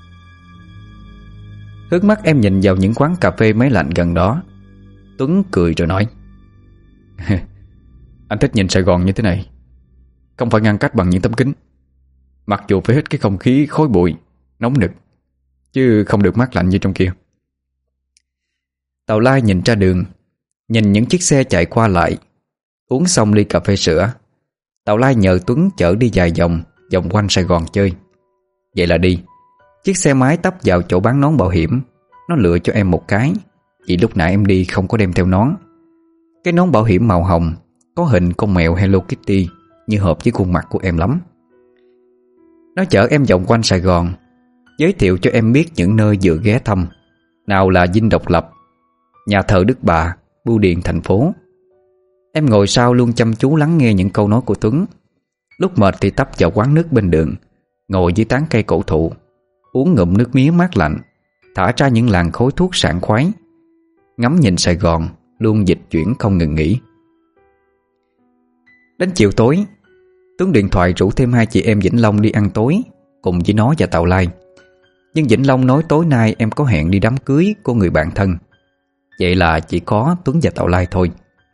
Hướng mắt em nhìn vào những quán cà phê máy lạnh gần đó. Tuấn cười rồi nói. Anh thích nhìn Sài Gòn như thế này, không phải ngăn cách bằng những tấm kính. Mặc dù phải hít cái không khí khói bụi nóng nực, chứ không được mát lạnh như trong kia. Tào Lai nhìn ra đường, nhìn những chiếc xe chạy qua lại. Uống xong ly cà phê sữa, Tào Lai nhờ Tuấn chở đi vài vòng quanh Sài Gòn chơi. Vậy là đi. Chiếc xe máy tấp vào chỗ bán nón bảo hiểm. Nó lựa cho em một cái, vì lúc nãy em đi không có đem theo nón. Cái nón bảo hiểm màu hồng, có hình con mèo Hello Kitty, như hợp với khuôn mặt của em lắm. Nó chở em vòng quanh Sài Gòn, giới thiệu cho em biết những nơi vừa ghé thăm. Nào là Dinh Độc Lập, nhà thờ Đức Bà, bưu điện thành phố. Em ngồi sau luôn chăm chú lắng nghe những câu nói của Tuấn. Lúc mệt thì tấp vào quán nước bên đường, ngồi dưới tán cây cổ thụ, uống ngụm nước mía mát lạnh, thả ra những làn khói thuốc sảng khoái. ngắm nhìn Sài Gòn luôn dịch chuyển không ngừng nghỉ. Đến chiều tối, Tuấn điện thoại rủ thêm hai chị em Vĩnh Long đi ăn tối cùng với nó và Tàu Lai. Nhưng Vĩnh Long nói tối nay em có hẹn đi đám cưới của người bạn thân. Vậy là chỉ có Tuấn và Tàu Lai thôi.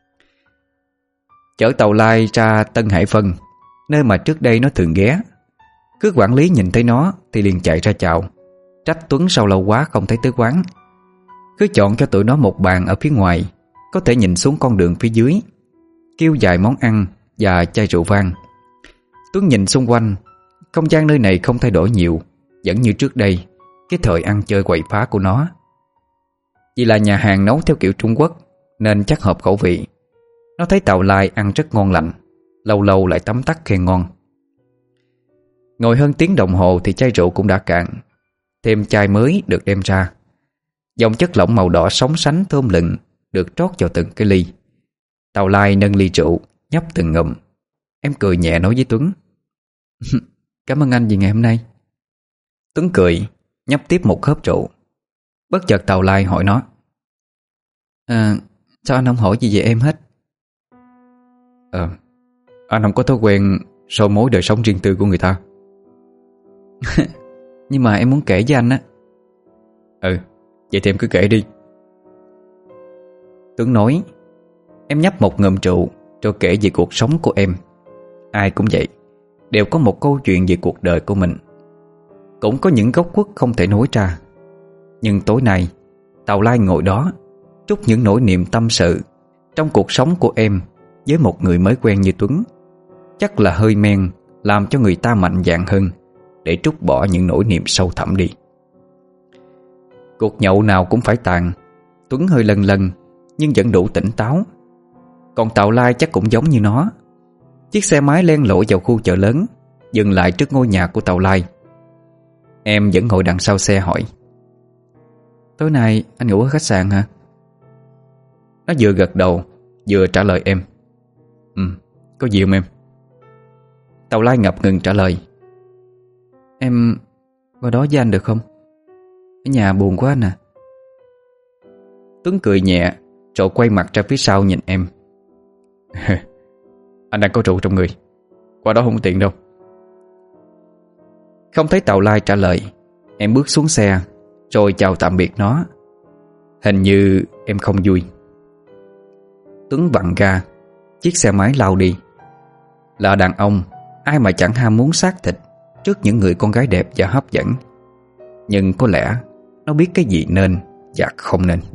Chở Tàu Lai ra Tân Hải Vân, nơi mà trước đây nó thường ghé. Cứ quản lý nhìn thấy nó thì liền chạy ra chào, trách Tuấn sao lâu quá không thấy tới quán. Cứ chọn cho tụi nó một bàn ở phía ngoài, có thể nhìn xuống con đường phía dưới, kêu vài món ăn và chai rượu vang. Tuấn nhìn xung quanh, không gian nơi này không thay đổi nhiều, vẫn như trước đây, cái thời ăn chơi quậy phá của nó. Vì là nhà hàng nấu theo kiểu Trung Quốc nên chắc hợp khẩu vị. Nó thấy Tàu Lai ăn rất ngon lành, lâu lâu lại tấm tắc khen ngon. Ngồi hơn tiếng đồng hồ thì chai rượu cũng đã cạn, thêm chai mới được đem ra. Dòng chất lỏng màu đỏ sóng sánh thơm lừng được trót vào từng cái ly. Tàu Lai nâng ly rượu nhấp từng ngụm. Em cười nhẹ nói với Tuấn: Cảm ơn anh vì ngày hôm nay. Tuấn cười, nhấp tiếp một hớp rượu. Bất chợt Tàu Lai hỏi nó: Sao anh không hỏi gì về em hết? Anh không có thói quen soi mối đời sống riêng tư của người ta. Nhưng mà em muốn kể với anh á. Vậy thì em cứ kể đi. Tuấn nói: Em nhấp một ngụm rượu rồi kể về cuộc sống của em. Ai cũng vậy, đều có một câu chuyện về cuộc đời của mình. Cũng có những góc khuất không thể nói ra. Nhưng tối nay Tàu Lai ngồi đó trút những nỗi niềm tâm sự trong cuộc sống của em với một người mới quen như Tuấn. Chắc là hơi men làm cho người ta mạnh dạn hơn để trút bỏ những nỗi niềm sâu thẳm đi. Cuộc nhậu nào cũng phải tàn. Tuấn hơi lân lân nhưng vẫn đủ tỉnh táo. Còn Tàu Lai chắc cũng giống như nó. Chiếc xe máy len lỏi vào khu chợ lớn, dừng lại trước ngôi nhà của Tàu Lai. Em vẫn ngồi đằng sau xe hỏi: Tối nay anh ngủ ở khách sạn hả? Nó vừa gật đầu vừa trả lời em: Có gì không em? Tàu Lai ngập ngừng trả lời: Em vào đó với anh được không? Ở nhà buồn quá anh à. Tuấn cười nhẹ rồi quay mặt ra phía sau nhìn em. Anh đang có rượu trong người, qua đó không tiện đâu. Không thấy Tàu Lai trả lời, em bước xuống xe rồi chào tạm biệt nó. Hình như em không vui. Tuấn vặn ga, chiếc xe máy lao đi. Là đàn ông, ai mà chẳng ham muốn xác thịt trước những người con gái đẹp và hấp dẫn. Nhưng có lẽ nó biết cái gì nên và không nên.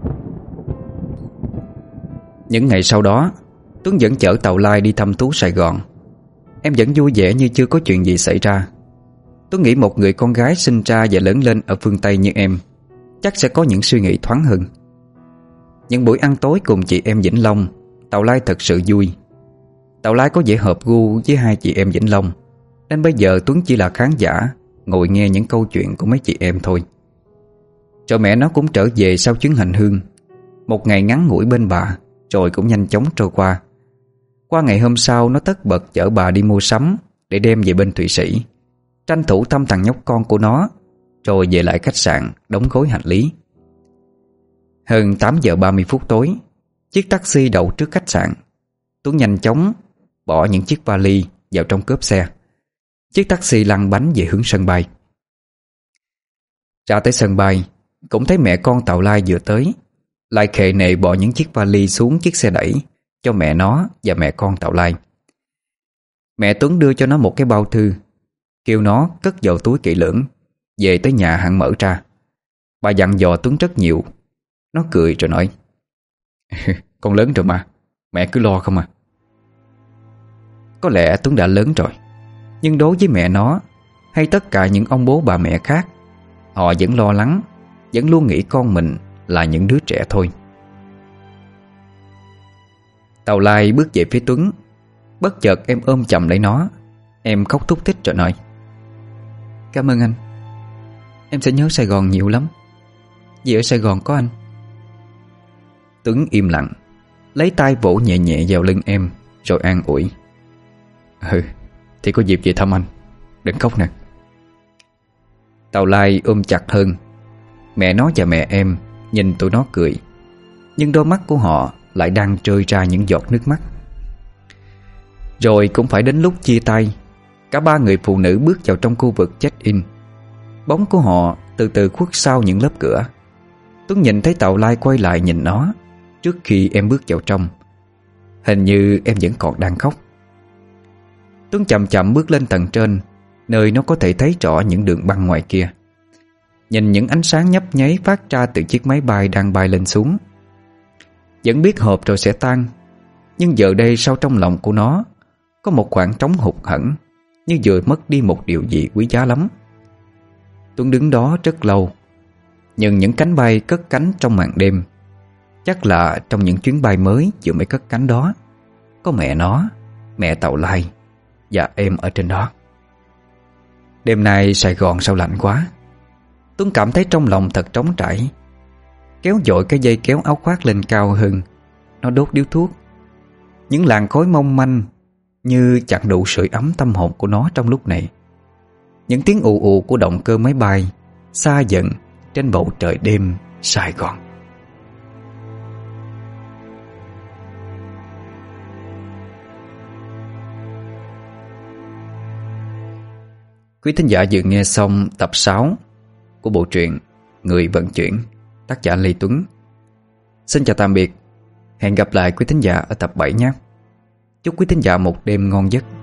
Những ngày sau đó, Tuấn vẫn chở Tàu Lai đi thăm thú Sài Gòn. Em vẫn vui vẻ như chưa có chuyện gì xảy ra. Tuấn nghĩ một người con gái sinh ra và lớn lên ở phương Tây như em chắc sẽ có những suy nghĩ thoáng hơn. Những buổi ăn tối cùng chị em Vĩnh Long, Tàu Lai thật sự vui. Tàu Lai có vẻ hợp gu với hai chị em Vĩnh Long, nên bây giờ Tuấn chỉ là khán giả ngồi nghe những câu chuyện của mấy chị em thôi. Rồi mẹ nó cũng trở về sau chuyến hành hương. Một ngày ngắn ngủi bên bà rồi cũng nhanh chóng trôi qua. Qua ngày hôm sau, nó tất bật chở bà đi mua sắm để đem về bên Thụy Sĩ, tranh thủ thăm thằng nhóc con của nó, rồi về lại khách sạn đóng gói hành lý. Hơn 8 giờ 30 phút tối, chiếc taxi đậu trước khách sạn. Tuấn nhanh chóng bỏ những chiếc vali vào trong cốp xe. Chiếc taxi lăn bánh về hướng sân bay. Ra tới sân bay, cũng thấy mẹ con Tàu Lai vừa tới, lại khệ nệ bỏ những chiếc vali xuống chiếc xe đẩy cho mẹ nó và mẹ con Tàu Lai. Mẹ Tuấn đưa cho nó một cái bao thư, kêu nó cất vào túi kỹ lưỡng, về tới nhà hẵng mở ra. Bà dặn dò Tuấn rất nhiều. Nó cười rồi nói: Con lớn rồi mà, mẹ cứ lo không à. Có lẽ Tuấn đã lớn rồi, nhưng đối với mẹ nó hay tất cả những ông bố bà mẹ khác, họ vẫn lo lắng, vẫn luôn nghĩ con mình là những đứa trẻ thôi. Tàu Lai bước về phía Tuấn. Bất chợt em ôm chầm lấy nó. Em khóc thút thít rồi nói: Cảm ơn anh. Em sẽ nhớ Sài Gòn nhiều lắm, vì ở Sài Gòn có anh. Tuấn im lặng, lấy tay vỗ nhẹ nhẹ vào lưng em rồi an ủi: Thì có dịp về thăm anh, đừng khóc nè. Tàu Lai ôm chặt hơn. Mẹ nó và mẹ em nhìn tụi nó cười. nhưng đôi mắt của họ lại đang rơi ra những giọt nước mắt. Rồi cũng phải đến lúc chia tay, cả ba người phụ nữ bước vào trong khu vực check-in. Bóng của họ từ từ khuất sau những lớp cửa. Tuấn nhìn thấy Tàu Lai quay lại nhìn nó trước khi em bước vào trong. Hình như em vẫn còn đang khóc. Tuấn chậm chậm bước lên tầng trên, nơi nó có thể thấy rõ những đường băng ngoài kia. Nhìn những ánh sáng nhấp nháy phát ra từ chiếc máy bay đang bay lên xuống. Vẫn biết hộp rồi sẽ tan, nhưng giờ đây sâu trong lòng của nó có một khoảng trống hụt hẫng, như vừa mất đi một điều gì quý giá lắm. Tuấn đứng đó rất lâu, nhưng những cánh bay cất cánh trong màn đêm. Chắc là trong những chuyến bay mới vừa mới cất cánh đó, có mẹ nó, mẹ Tàu Lai và em ở trên đó. Đêm nay Sài Gòn sao lạnh quá. Tuấn cảm thấy trong lòng thật trống trải. Kéo dội cái dây kéo áo khoác lên cao hơn. Nó đốt điếu thuốc. Những làn khói mong manh như chẳng đủ sưởi ấm tâm hồn của nó trong lúc này. Những tiếng ù ù của động cơ máy bay xa dần trên bầu trời đêm Sài Gòn. Quý thính giả vừa nghe xong tập 6 của bộ truyện Người Vận Chuyển, tác giả Lê Tuấn. Xin chào tạm biệt. Hẹn gặp lại quý thính giả ở tập 7 nhé. Chúc quý thính giả một đêm ngon giấc.